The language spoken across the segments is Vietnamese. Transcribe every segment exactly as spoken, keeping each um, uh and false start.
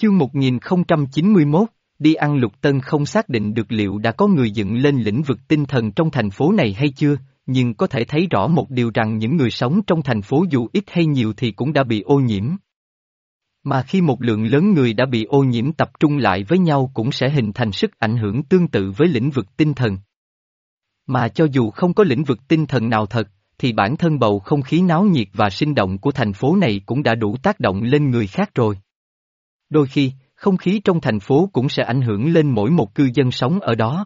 Chương một nghìn không trăm chín mươi mốt, đi ăn. Lục Tân không xác định được liệu đã có người dựng lên lĩnh vực tinh thần trong thành phố này hay chưa, nhưng có thể thấy rõ một điều rằng những người sống trong thành phố dù ít hay nhiều thì cũng đã bị ô nhiễm. Mà khi một lượng lớn người đã bị ô nhiễm tập trung lại với nhau cũng sẽ hình thành sức ảnh hưởng tương tự với lĩnh vực tinh thần. Mà cho dù không có lĩnh vực tinh thần nào thật, thì bản thân bầu không khí náo nhiệt và sinh động của thành phố này cũng đã đủ tác động lên người khác rồi. Đôi khi, không khí trong thành phố cũng sẽ ảnh hưởng lên mỗi một cư dân sống ở đó.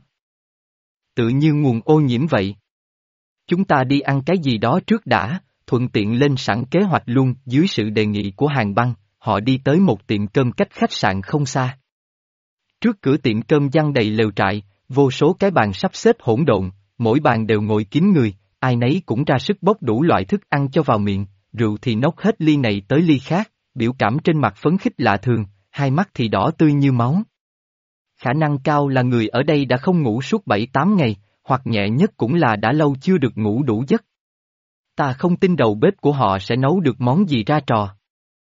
Tự như nguồn ô nhiễm vậy. Chúng ta đi ăn cái gì đó trước đã, thuận tiện lên sẵn kế hoạch luôn. Dưới sự đề nghị của Hàn Băng, họ đi tới một tiệm cơm cách khách sạn không xa. Trước cửa tiệm cơm giăng đầy lều trại, vô số cái bàn sắp xếp hỗn độn, mỗi bàn đều ngồi kín người, ai nấy cũng ra sức bốc đủ loại thức ăn cho vào miệng, rượu thì nốc hết ly này tới ly khác, biểu cảm trên mặt phấn khích lạ thường, hai mắt thì đỏ tươi như máu. Khả năng cao là người ở đây đã không ngủ suốt bảy tám ngày, hoặc nhẹ nhất cũng là đã lâu chưa được ngủ đủ giấc. Ta không tin đầu bếp của họ sẽ nấu được món gì ra trò.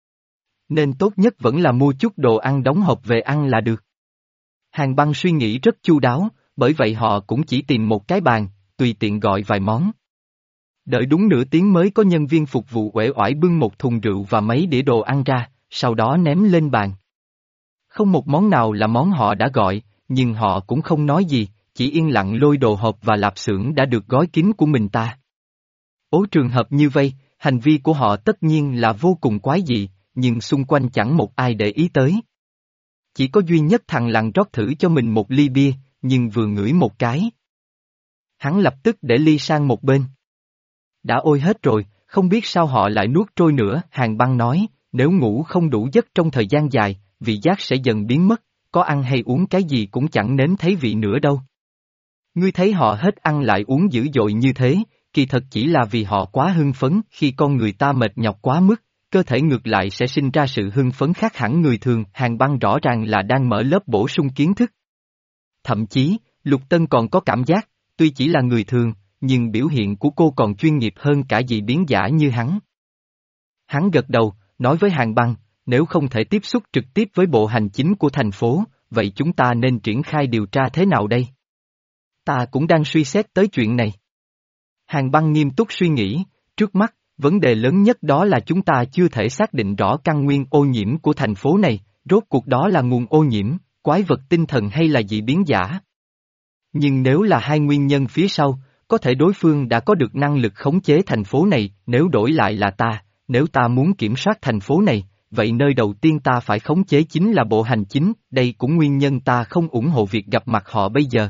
Nên tốt nhất vẫn là mua chút đồ ăn đóng hộp về ăn là được. Hàn Băng suy nghĩ rất chu đáo, bởi vậy họ cũng chỉ tìm một cái bàn, tùy tiện gọi vài món. Đợi đúng nửa tiếng mới có nhân viên phục vụ uể oải bưng một thùng rượu và mấy đĩa đồ ăn ra, sau đó ném lên bàn. Không một món nào là món họ đã gọi, nhưng họ cũng không nói gì, chỉ yên lặng lôi đồ hộp và lạp xưởng đã được gói kín của mình ta. Ố trường hợp như vây, hành vi của họ tất nhiên là vô cùng quái dị, nhưng xung quanh chẳng một ai để ý tới. Chỉ có duy nhất thằng lằn rót thử cho mình một ly bia, nhưng vừa ngửi một cái. Hắn lập tức để ly sang một bên. Đã ôi hết rồi, không biết sao họ lại nuốt trôi nữa. Hàn Băng nói, nếu ngủ không đủ giấc trong thời gian dài, vị giác sẽ dần biến mất, có ăn hay uống cái gì cũng chẳng nếm thấy vị nữa đâu. Ngươi thấy họ hết ăn lại uống dữ dội như thế, kỳ thật chỉ là vì họ quá hưng phấn. Khi con người ta mệt nhọc quá mức, cơ thể ngược lại sẽ sinh ra sự hưng phấn khác hẳn người thường. Hàn Băng rõ ràng là đang mở lớp bổ sung kiến thức. Thậm chí, Lục Tân còn có cảm giác, tuy chỉ là người thường, nhưng biểu hiện của cô còn chuyên nghiệp hơn cả dị biến giả như hắn. Hắn gật đầu, nói với Hàn Băng, nếu không thể tiếp xúc trực tiếp với bộ hành chính của thành phố, vậy chúng ta nên triển khai điều tra thế nào đây? Ta cũng đang suy xét tới chuyện này. Hàn Băng nghiêm túc suy nghĩ, trước mắt, vấn đề lớn nhất đó là chúng ta chưa thể xác định rõ căn nguyên ô nhiễm của thành phố này, rốt cuộc đó là nguồn ô nhiễm, quái vật tinh thần hay là dị biến giả. Nhưng nếu là hai nguyên nhân phía sau, có thể đối phương đã có được năng lực khống chế thành phố này. Nếu đổi lại là ta, nếu ta muốn kiểm soát thành phố này, vậy nơi đầu tiên ta phải khống chế chính là bộ hành chính. Đây cũng nguyên nhân ta không ủng hộ việc gặp mặt họ bây giờ.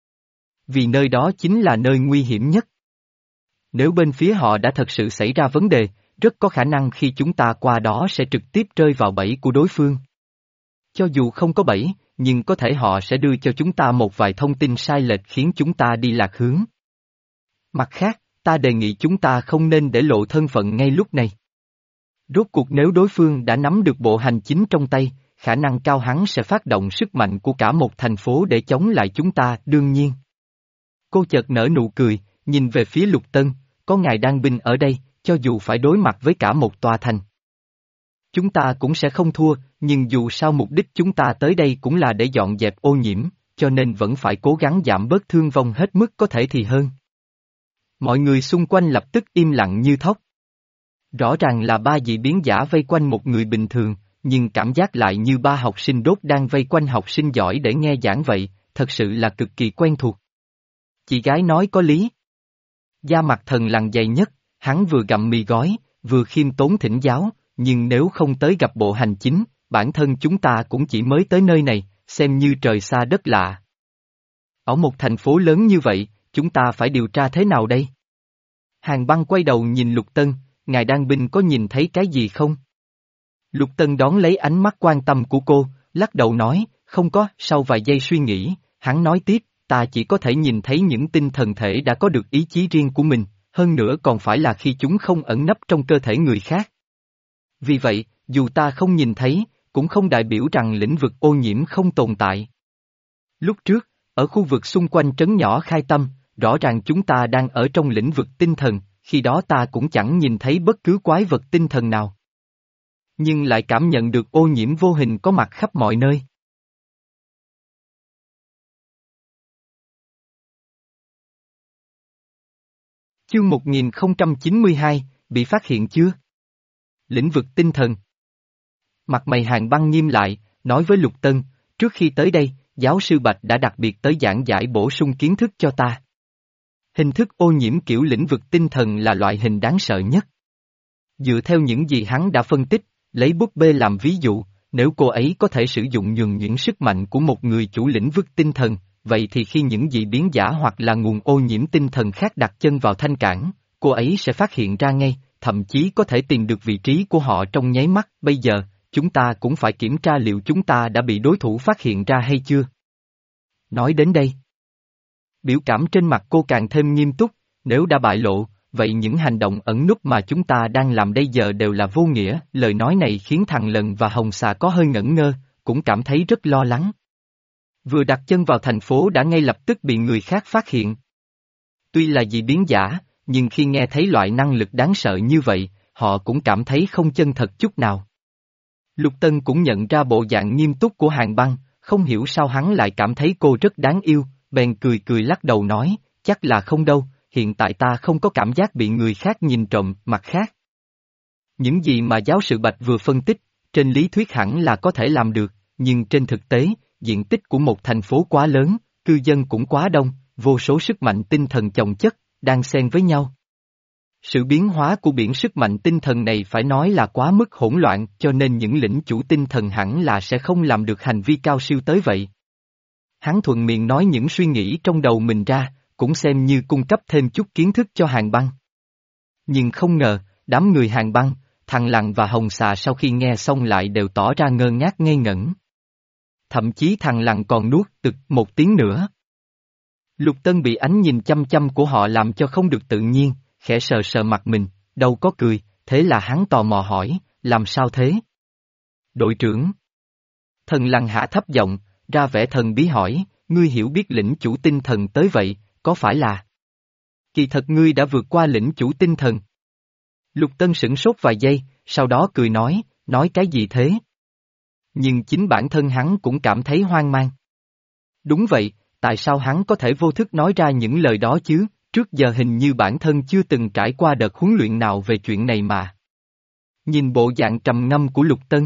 Vì nơi đó chính là nơi nguy hiểm nhất. Nếu bên phía họ đã thật sự xảy ra vấn đề, rất có khả năng khi chúng ta qua đó sẽ trực tiếp rơi vào bẫy của đối phương. Cho dù không có bẫy, nhưng có thể họ sẽ đưa cho chúng ta một vài thông tin sai lệch khiến chúng ta đi lạc hướng. Mặt khác, ta đề nghị chúng ta không nên để lộ thân phận ngay lúc này. Rốt cuộc nếu đối phương đã nắm được bộ hành chính trong tay, khả năng cao hắn sẽ phát động sức mạnh của cả một thành phố để chống lại chúng ta. Đương nhiên. Cô chợt nở nụ cười, nhìn về phía Lục Tân, có ngài đang binh ở đây, cho dù phải đối mặt với cả một tòa thành. Chúng ta cũng sẽ không thua, nhưng dù sao mục đích chúng ta tới đây cũng là để dọn dẹp ô nhiễm, cho nên vẫn phải cố gắng giảm bớt thương vong hết mức có thể thì hơn. Mọi người xung quanh lập tức im lặng như thóc. Rõ ràng là ba dị biến giả vây quanh một người bình thường, nhưng cảm giác lại như ba học sinh đốt đang vây quanh học sinh giỏi để nghe giảng vậy, thật sự là cực kỳ quen thuộc. Chị gái nói có lý. Da mặt thần lằn dày nhất, hắn vừa gặm mì gói, vừa khiêm tốn thỉnh giáo, nhưng nếu không tới gặp bộ hành chính, bản thân chúng ta cũng chỉ mới tới nơi này, xem như trời xa đất lạ. Ở một thành phố lớn như vậy, chúng ta phải điều tra thế nào đây? Hàn Băng quay đầu nhìn Lục Tân, ngài đang binh có nhìn thấy cái gì không? Lục Tân đón lấy ánh mắt quan tâm của cô, lắc đầu nói, không có. Sau vài giây suy nghĩ, hắn nói tiếp, ta chỉ có thể nhìn thấy những tinh thần thể đã có được ý chí riêng của mình, hơn nữa còn phải là khi chúng không ẩn nấp trong cơ thể người khác. Vì vậy, dù ta không nhìn thấy, cũng không đại biểu rằng lĩnh vực ô nhiễm không tồn tại. Lúc trước, ở khu vực xung quanh trấn nhỏ Khai Tâm, rõ ràng chúng ta đang ở trong lĩnh vực tinh thần, khi đó ta cũng chẳng nhìn thấy bất cứ quái vật tinh thần nào. Nhưng lại cảm nhận được ô nhiễm vô hình có mặt khắp mọi nơi. Chương một nghìn không trăm chín mươi hai, bị phát hiện chưa? Lĩnh vực tinh thần. Mặt mày Hàn Băng nghiêm lại, nói với Lục Tân, trước khi tới đây, giáo sư Bạch đã đặc biệt tới giảng giải bổ sung kiến thức cho ta. Hình thức ô nhiễm kiểu lĩnh vực tinh thần là loại hình đáng sợ nhất. Dựa theo những gì hắn đã phân tích, lấy búp bê làm ví dụ, nếu cô ấy có thể sử dụng nhuần nhuyễn sức mạnh của một người chủ lĩnh vực tinh thần, vậy thì khi những dị biến giả hoặc là nguồn ô nhiễm tinh thần khác đặt chân vào thanh cảng, cô ấy sẽ phát hiện ra ngay, thậm chí có thể tìm được vị trí của họ trong nháy mắt. Bây giờ, chúng ta cũng phải kiểm tra liệu chúng ta đã bị đối thủ phát hiện ra hay chưa. Nói đến đây, biểu cảm trên mặt cô càng thêm nghiêm túc, nếu đã bại lộ, vậy những hành động ẩn núp mà chúng ta đang làm bây giờ đều là vô nghĩa. Lời nói này khiến thằng Lần và Hồng Xà có hơi ngẩn ngơ, cũng cảm thấy rất lo lắng. Vừa đặt chân vào thành phố đã ngay lập tức bị người khác phát hiện. Tuy là dị biến giả, nhưng khi nghe thấy loại năng lực đáng sợ như vậy, họ cũng cảm thấy không chân thật chút nào. Lục Tân cũng nhận ra bộ dạng nghiêm túc của Hàn Băng, không hiểu sao hắn lại cảm thấy cô rất đáng yêu, bèn cười cười lắc đầu nói, chắc là không đâu, hiện tại ta không có cảm giác bị người khác nhìn trộm. Mặt khác, những gì mà giáo sư Bạch vừa phân tích, trên lý thuyết hẳn là có thể làm được, nhưng trên thực tế, diện tích của một thành phố quá lớn, cư dân cũng quá đông, vô số sức mạnh tinh thần chồng chất, đang xen với nhau. Sự biến hóa của biển sức mạnh tinh thần này phải nói là quá mức hỗn loạn, cho nên những lĩnh chủ tinh thần hẳn là sẽ không làm được hành vi cao siêu tới vậy. Hắn thuận miệng nói những suy nghĩ trong đầu mình ra, cũng xem như cung cấp thêm chút kiến thức cho Hàn Băng. Nhưng không ngờ, đám người Hàn Băng, thằng Lằn và Hồng Xà sau khi nghe xong lại đều tỏ ra ngơ ngác ngây ngẩn. Thậm chí thằng Lằn còn nuốt ực một tiếng nữa. Lục Tân bị ánh nhìn chăm chăm của họ làm cho không được tự nhiên, khẽ sờ sờ mặt mình, đâu có cười, thế là hắn tò mò hỏi, làm sao thế? Đội trưởng. Thần Lằn hạ thấp giọng, ra vẻ thần bí hỏi, ngươi hiểu biết lĩnh chủ tinh thần tới vậy, có phải là? Kỳ thật ngươi đã vượt qua lĩnh chủ tinh thần. Lục Tân sửng sốt vài giây, sau đó cười nói, nói cái gì thế? Nhưng chính bản thân hắn cũng cảm thấy hoang mang. Đúng vậy, tại sao hắn có thể vô thức nói ra những lời đó chứ, trước giờ hình như bản thân chưa từng trải qua đợt huấn luyện nào về chuyện này mà. Nhìn bộ dạng trầm ngâm của Lục Tân.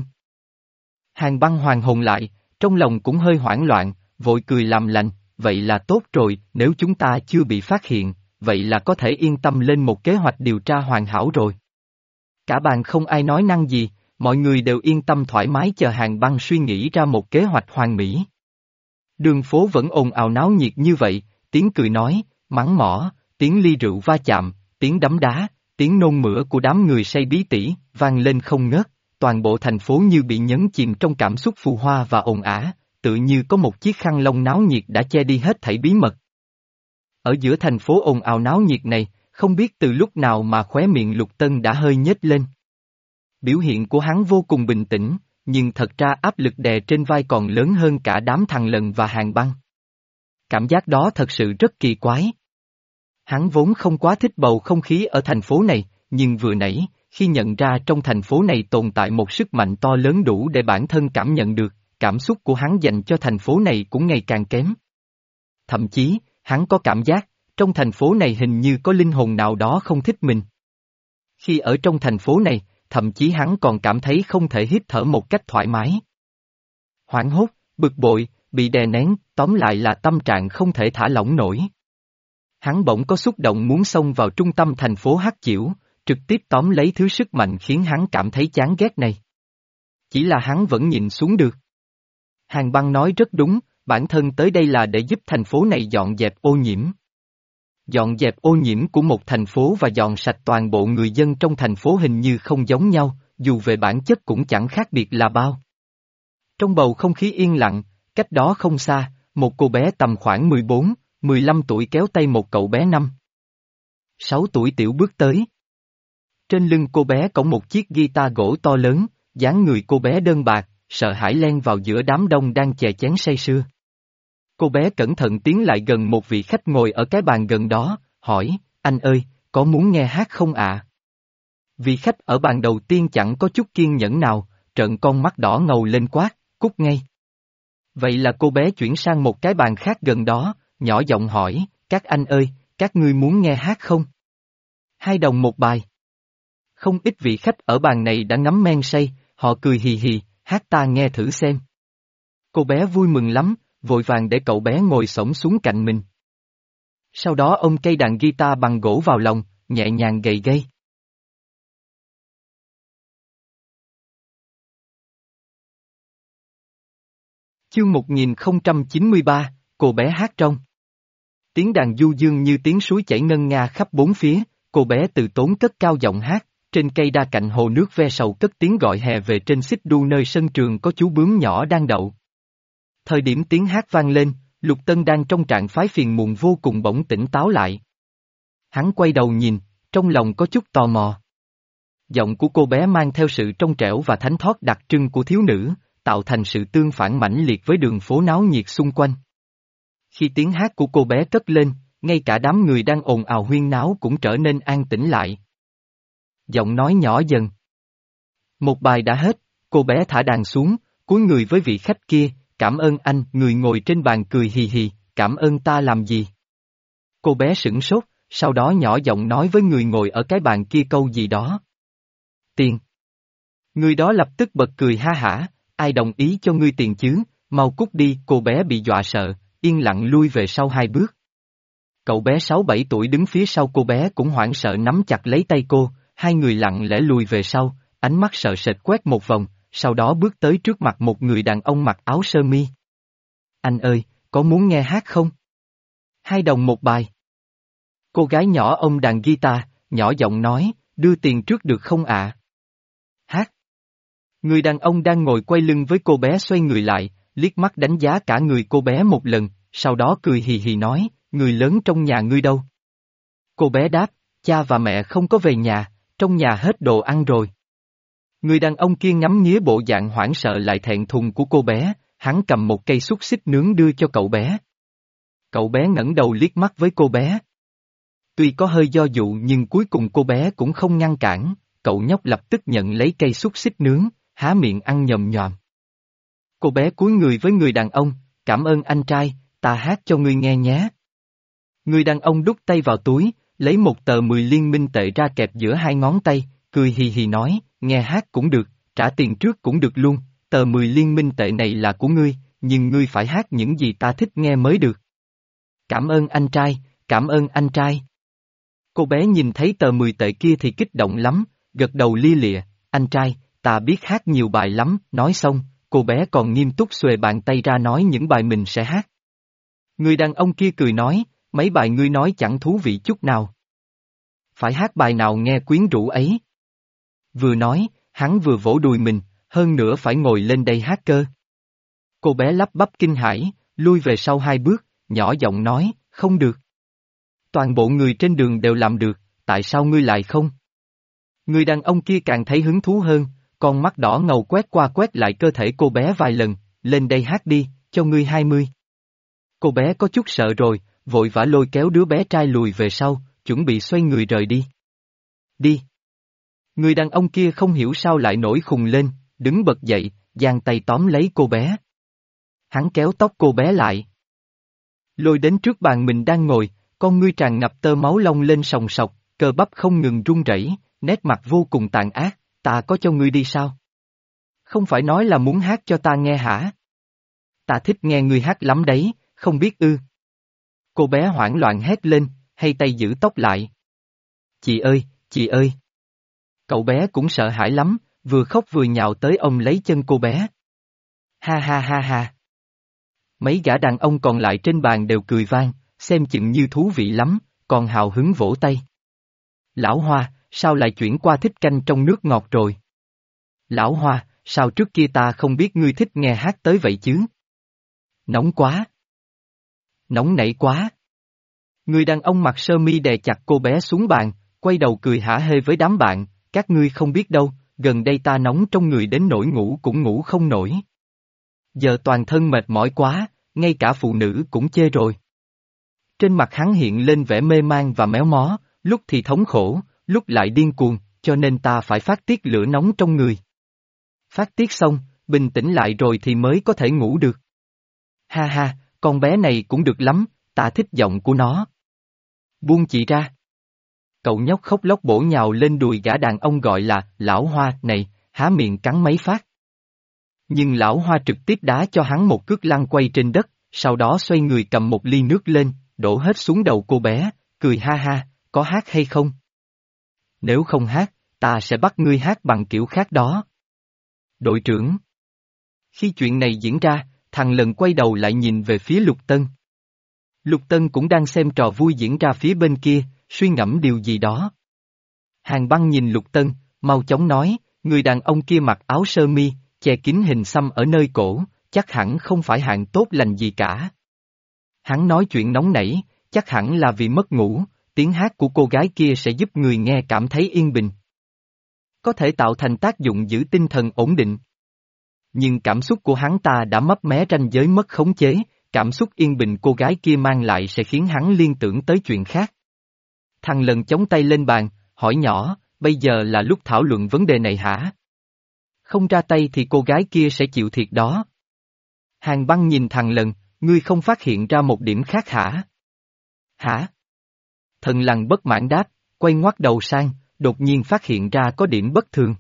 Hàn Băng hoàn hồn lại, trong lòng cũng hơi hoảng loạn, vội cười làm lành, vậy là tốt rồi, nếu chúng ta chưa bị phát hiện, vậy là có thể yên tâm lên một kế hoạch điều tra hoàn hảo rồi. Cả bàn không ai nói năng gì, mọi người đều yên tâm thoải mái chờ Hàn Băng suy nghĩ ra một kế hoạch hoàn mỹ. Đường phố vẫn ồn ào náo nhiệt như vậy, tiếng cười nói, mắng mỏ, tiếng ly rượu va chạm, tiếng đấm đá, tiếng nôn mửa của đám người say bí tỉ, vang lên không ngớt, toàn bộ thành phố như bị nhấn chìm trong cảm xúc phù hoa và ồn ào, tự như có một chiếc khăn lông náo nhiệt đã che đi hết thảy bí mật. Ở giữa thành phố ồn ào náo nhiệt này, không biết từ lúc nào mà khóe miệng Lục Tân đã hơi nhếch lên. Biểu hiện của hắn vô cùng bình tĩnh, nhưng thật ra áp lực đè trên vai còn lớn hơn cả đám thằng Lần và Hàn Băng. Cảm giác đó thật sự rất kỳ quái. Hắn vốn không quá thích bầu không khí ở thành phố này, nhưng vừa nãy, khi nhận ra trong thành phố này tồn tại một sức mạnh to lớn đủ để bản thân cảm nhận được, cảm xúc của hắn dành cho thành phố này cũng ngày càng kém. Thậm chí, hắn có cảm giác, trong thành phố này hình như có linh hồn nào đó không thích mình. Khi ở trong thành phố này, thậm chí hắn còn cảm thấy không thể hít thở một cách thoải mái. Hoảng hốt, bực bội, bị đè nén, tóm lại là tâm trạng không thể thả lỏng nổi. Hắn bỗng có xúc động muốn xông vào trung tâm thành phố Hắc Chiểu, trực tiếp tóm lấy thứ sức mạnh khiến hắn cảm thấy chán ghét này. Chỉ là hắn vẫn nhìn xuống được. Hàn Băng nói rất đúng, bản thân tới đây là để giúp thành phố này dọn dẹp ô nhiễm. Dọn dẹp ô nhiễm của một thành phố và dọn sạch toàn bộ người dân trong thành phố hình như không giống nhau, dù về bản chất cũng chẳng khác biệt là bao. Trong bầu không khí yên lặng, cách đó không xa, một cô bé tầm khoảng mười bốn, mười lăm tuổi kéo tay một cậu bé năm, sáu tuổi tiểu bước tới. Trên lưng cô bé cõng một chiếc guitar gỗ to lớn, dáng người cô bé đơn bạc, sợ hãi len vào giữa đám đông đang chè chén say sưa. Cô bé cẩn thận tiến lại gần một vị khách ngồi ở cái bàn gần đó, hỏi, anh ơi, có muốn nghe hát không ạ? Vị khách ở bàn đầu tiên chẳng có chút kiên nhẫn nào, trợn con mắt đỏ ngầu lên quát, cút ngay. Vậy là cô bé chuyển sang một cái bàn khác gần đó, nhỏ giọng hỏi, các anh ơi, các ngươi muốn nghe hát không? Hai đồng một bài. Không ít vị khách ở bàn này đã ngấm men say, họ cười hì hì, hát ta nghe thử xem. Cô bé vui mừng lắm, vội vàng để cậu bé ngồi xổm xuống cạnh mình. Sau đó ông cây đàn guitar bằng gỗ vào lòng, nhẹ nhàng gầy gây. Chương một nghìn không trăm chín mươi ba, cô bé hát trong. Tiếng đàn du dương như tiếng suối chảy ngân nga khắp bốn phía, cô bé từ tốn cất cao giọng hát, trên cây đa cạnh hồ nước ve sầu cất tiếng gọi hè về trên xích đu nơi sân trường có chú bướm nhỏ đang đậu. Thời điểm tiếng hát vang lên, Lục Tân đang trong trạng phái phiền muộn vô cùng bỗng tỉnh táo lại. Hắn quay đầu nhìn, trong lòng có chút tò mò. Giọng của cô bé mang theo sự trong trẻo và thánh thót đặc trưng của thiếu nữ, tạo thành sự tương phản mãnh liệt với đường phố náo nhiệt xung quanh. Khi tiếng hát của cô bé cất lên, ngay cả đám người đang ồn ào huyên náo cũng trở nên an tĩnh lại. Giọng nói nhỏ dần. Một bài đã hết, cô bé thả đàn xuống, cúi người với vị khách kia, cảm ơn anh, người ngồi trên bàn cười hì hì, cảm ơn ta làm gì? Cô bé sửng sốt, sau đó nhỏ giọng nói với người ngồi ở cái bàn kia câu gì đó. Tiền. Người đó lập tức bật cười ha hả, ai đồng ý cho ngươi tiền chứ, mau cút đi, cô bé bị dọa sợ, yên lặng lui về sau hai bước. Cậu bé sáu bảy tuổi đứng phía sau cô bé cũng hoảng sợ nắm chặt lấy tay cô, hai người lặng lẽ lùi về sau, ánh mắt sợ sệt quét một vòng, sau đó bước tới trước mặt một người đàn ông mặc áo sơ mi. Anh ơi, có muốn nghe hát không? Hai đồng một bài. Cô gái nhỏ ôm đàn guitar, nhỏ giọng nói, đưa tiền trước được không ạ? Hát. Người đàn ông đang ngồi quay lưng với cô bé xoay người lại, liếc mắt đánh giá cả người cô bé một lần, sau đó cười hì hì nói, người lớn trong nhà ngươi đâu? Cô bé đáp, cha và mẹ không có về nhà, trong nhà hết đồ ăn rồi. Người đàn ông kia ngắm nghía bộ dạng hoảng sợ lại thẹn thùng của cô bé, hắn cầm một cây xúc xích nướng đưa cho cậu bé. Cậu bé ngẩng đầu liếc mắt với cô bé. Tuy có hơi do dự nhưng cuối cùng cô bé cũng không ngăn cản, cậu nhóc lập tức nhận lấy cây xúc xích nướng, há miệng ăn nhồm nhòm. Cô bé cúi người với người đàn ông, cảm ơn anh trai, ta hát cho ngươi nghe nhé. Người đàn ông đút tay vào túi, lấy một tờ mười liên minh tệ ra kẹp giữa hai ngón tay, cười hì hì nói, nghe hát cũng được, trả tiền trước cũng được luôn, tờ mười liên minh tệ này là của ngươi, nhưng ngươi phải hát những gì ta thích nghe mới được. Cảm ơn anh trai, cảm ơn anh trai. Cô bé nhìn thấy tờ mười tệ kia thì kích động lắm, gật đầu lia lịa, anh trai, ta biết hát nhiều bài lắm, nói xong, cô bé còn nghiêm túc xuề bàn tay ra nói những bài mình sẽ hát. Người đàn ông kia cười nói, mấy bài ngươi nói chẳng thú vị chút nào. Phải hát bài nào nghe quyến rũ ấy. Vừa nói, hắn vừa vỗ đùi mình, hơn nữa phải ngồi lên đây hát cơ. Cô bé lắp bắp kinh hãi, lui về sau hai bước, nhỏ giọng nói, không được. Toàn bộ người trên đường đều làm được, tại sao ngươi lại không? Người đàn ông kia càng thấy hứng thú hơn, con mắt đỏ ngầu quét qua quét lại cơ thể cô bé vài lần, lên đây hát đi, cho ngươi hai mươi. Cô bé có chút sợ rồi, vội vã lôi kéo đứa bé trai lùi về sau, chuẩn bị xoay người rời đi. Đi. Người đàn ông kia không hiểu sao lại nổi khùng lên, đứng bật dậy, giang tay tóm lấy cô bé. Hắn kéo tóc cô bé lại. Lôi đến trước bàn mình đang ngồi, con ngươi tràn ngập tơ máu long lên sòng sọc, cơ bắp không ngừng run rẩy, nét mặt vô cùng tàn ác, ta có cho ngươi đi sao? Không phải nói là muốn hát cho ta nghe hả? Ta thích nghe ngươi hát lắm đấy, không biết ư. Cô bé hoảng loạn hét lên, hay tay giữ tóc lại. Chị ơi, chị ơi. Cậu bé cũng sợ hãi lắm, vừa khóc vừa nhào tới ôm lấy chân cô bé. Ha ha ha ha. Mấy gã đàn ông còn lại trên bàn đều cười vang, xem chừng như thú vị lắm, còn hào hứng vỗ tay. Lão Hoa, sao lại chuyển qua thích canh trong nước ngọt rồi? Lão Hoa, sao trước kia ta không biết ngươi thích nghe hát tới vậy chứ? Nóng quá. Nóng nảy quá. Người đàn ông mặc sơ mi đè chặt cô bé xuống bàn, quay đầu cười hả hê với đám bạn, các ngươi không biết đâu, gần đây ta nóng trong người đến nỗi ngủ cũng ngủ không nổi. Giờ toàn thân mệt mỏi quá, ngay cả phụ nữ cũng chê rồi. Trên mặt hắn hiện lên vẻ mê man và méo mó, lúc thì thống khổ, lúc lại điên cuồng, cho nên ta phải phát tiết lửa nóng trong người. Phát tiết xong, bình tĩnh lại rồi thì mới có thể ngủ được. Ha ha, con bé này cũng được lắm, ta thích giọng của nó. Buông chị ra. Cậu nhóc khóc lóc bổ nhào lên đùi gã đàn ông gọi là Lão Hoa này, há miệng cắn mấy phát. Nhưng Lão Hoa trực tiếp đá cho hắn một cước lăn quay trên đất, sau đó xoay người cầm một ly nước lên, đổ hết xuống đầu cô bé, cười ha ha, có hát hay không? Nếu không hát, ta sẽ bắt ngươi hát bằng kiểu khác đó. Đội trưởng. Khi chuyện này diễn ra, thằng Lần quay đầu lại nhìn về phía Lục Tân. Lục Tân cũng đang xem trò vui diễn ra phía bên kia, suy ngẫm điều gì đó. Hàn Băng nhìn Lục Tân, mau chóng nói, người đàn ông kia mặc áo sơ mi, che kín hình xăm ở nơi cổ, chắc hẳn không phải hạng tốt lành gì cả. Hắn nói chuyện nóng nảy, chắc hẳn là vì mất ngủ, tiếng hát của cô gái kia sẽ giúp người nghe cảm thấy yên bình. Có thể tạo thành tác dụng giữ tinh thần ổn định. Nhưng cảm xúc của hắn ta đã mấp mé ranh giới mất khống chế, cảm xúc yên bình cô gái kia mang lại sẽ khiến hắn liên tưởng tới chuyện khác. Thằng Lần chống tay lên bàn, hỏi nhỏ, bây giờ là lúc thảo luận vấn đề này hả? Không ra tay thì cô gái kia sẽ chịu thiệt đó. Hàn Băng nhìn thằng Lần, ngươi không phát hiện ra một điểm khác hả? Hả? Thần Lằn bất mãn đáp, quay ngoắt đầu sang, đột nhiên phát hiện ra có điểm bất thường.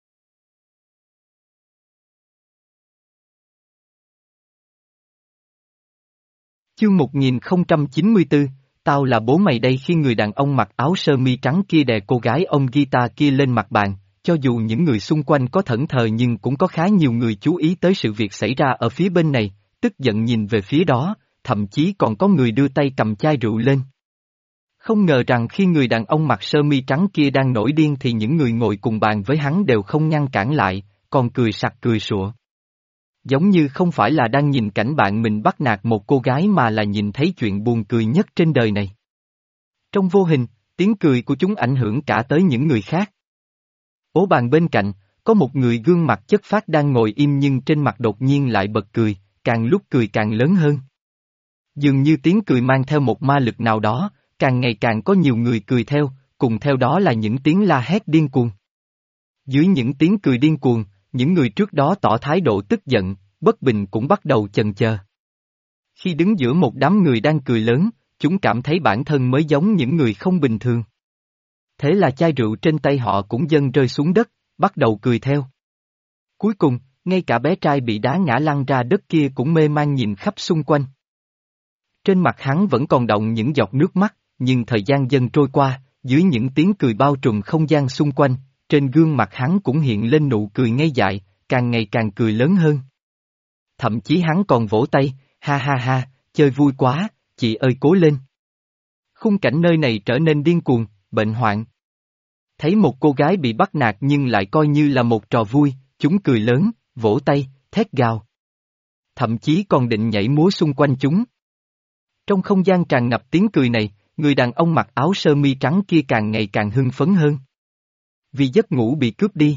Chương một nghìn không trăm chín mươi tư, tao là bố mày đây. Khi người đàn ông mặc áo sơ mi trắng kia đè cô gái ôm guitar kia lên mặt bàn, cho dù những người xung quanh có thẫn thờ nhưng cũng có khá nhiều người chú ý tới sự việc xảy ra ở phía bên này, tức giận nhìn về phía đó, thậm chí còn có người đưa tay cầm chai rượu lên. Không ngờ rằng khi người đàn ông mặc sơ mi trắng kia đang nổi điên thì những người ngồi cùng bàn với hắn đều không ngăn cản lại, còn cười sặc cười sụa. Giống như không phải là đang nhìn cảnh bạn mình bắt nạt một cô gái mà là nhìn thấy chuyện buồn cười nhất trên đời này. Trong vô hình, tiếng cười của chúng ảnh hưởng cả tới những người khác. Ố bàn bên cạnh, có một người gương mặt chất phác đang ngồi im nhưng trên mặt đột nhiên lại bật cười, càng lúc cười càng lớn hơn. Dường như tiếng cười mang theo một ma lực nào đó, càng ngày càng có nhiều người cười theo, cùng theo đó là những tiếng la hét điên cuồng. Dưới những tiếng cười điên cuồng, những người trước đó tỏ thái độ tức giận, bất bình cũng bắt đầu chần chờ. Khi đứng giữa một đám người đang cười lớn, chúng cảm thấy bản thân mới giống những người không bình thường. Thế là chai rượu trên tay họ cũng dâng rơi xuống đất, bắt đầu cười theo. Cuối cùng, ngay cả bé trai bị đá ngã lăn ra đất kia cũng mê man nhìn khắp xung quanh. Trên mặt hắn vẫn còn đọng những giọt nước mắt, nhưng thời gian dần trôi qua, dưới những tiếng cười bao trùm không gian xung quanh, trên gương mặt hắn cũng hiện lên nụ cười ngây dại, càng ngày càng cười lớn hơn. Thậm chí hắn còn vỗ tay, ha ha ha, chơi vui quá, chị ơi cố lên. Khung cảnh nơi này trở nên điên cuồng, bệnh hoạn. Thấy một cô gái bị bắt nạt nhưng lại coi như là một trò vui, chúng cười lớn, vỗ tay, thét gào. Thậm chí còn định nhảy múa xung quanh chúng. Trong không gian tràn ngập tiếng cười này, người đàn ông mặc áo sơ mi trắng kia càng ngày càng hưng phấn hơn. Vì giấc ngủ bị cướp đi.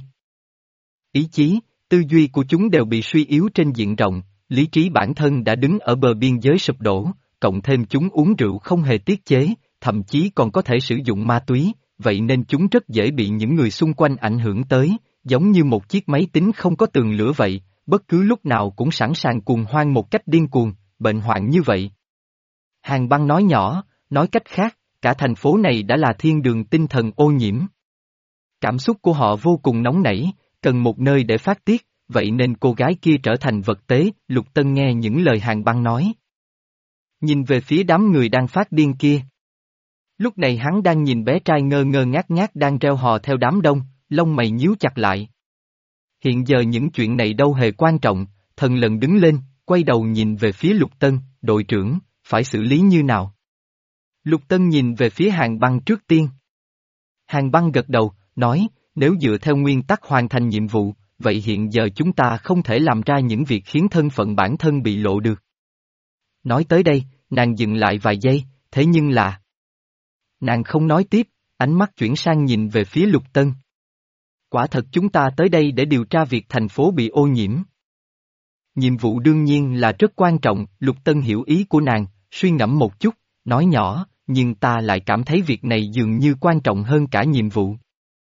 Ý chí, tư duy của chúng đều bị suy yếu trên diện rộng, lý trí bản thân đã đứng ở bờ biên giới sụp đổ, cộng thêm chúng uống rượu không hề tiết chế, thậm chí còn có thể sử dụng ma túy, vậy nên chúng rất dễ bị những người xung quanh ảnh hưởng tới, giống như một chiếc máy tính không có tường lửa vậy, bất cứ lúc nào cũng sẵn sàng cuồng hoan một cách điên cuồng, bệnh hoạn như vậy. Hàn Băng nói nhỏ, nói cách khác, cả thành phố này đã là thiên đường tinh thần ô nhiễm. Cảm xúc của họ vô cùng nóng nảy, cần một nơi để phát tiết, vậy nên cô gái kia trở thành vật tế. Lục Tân nghe những lời Hàn Băng nói. Nhìn về phía đám người đang phát điên kia. Lúc này hắn đang nhìn bé trai ngơ ngơ ngác ngác đang reo hò theo đám đông, lông mày nhíu chặt lại. Hiện giờ những chuyện này đâu hề quan trọng, Thần Lần đứng lên, quay đầu nhìn về phía Lục Tân, đội trưởng, phải xử lý như nào? Lục Tân nhìn về phía Hàn Băng trước tiên. Hàn Băng gật đầu, nói, nếu dựa theo nguyên tắc hoàn thành nhiệm vụ, vậy hiện giờ chúng ta không thể làm ra những việc khiến thân phận bản thân bị lộ được. Nói tới đây, nàng dừng lại vài giây, thế nhưng là... Nàng không nói tiếp, ánh mắt chuyển sang nhìn về phía Lục Tân. Quả thật chúng ta tới đây để điều tra việc thành phố bị ô nhiễm. Nhiệm vụ đương nhiên là rất quan trọng, Lục Tân hiểu ý của nàng, suy ngẫm một chút, nói nhỏ, nhưng ta lại cảm thấy việc này dường như quan trọng hơn cả nhiệm vụ.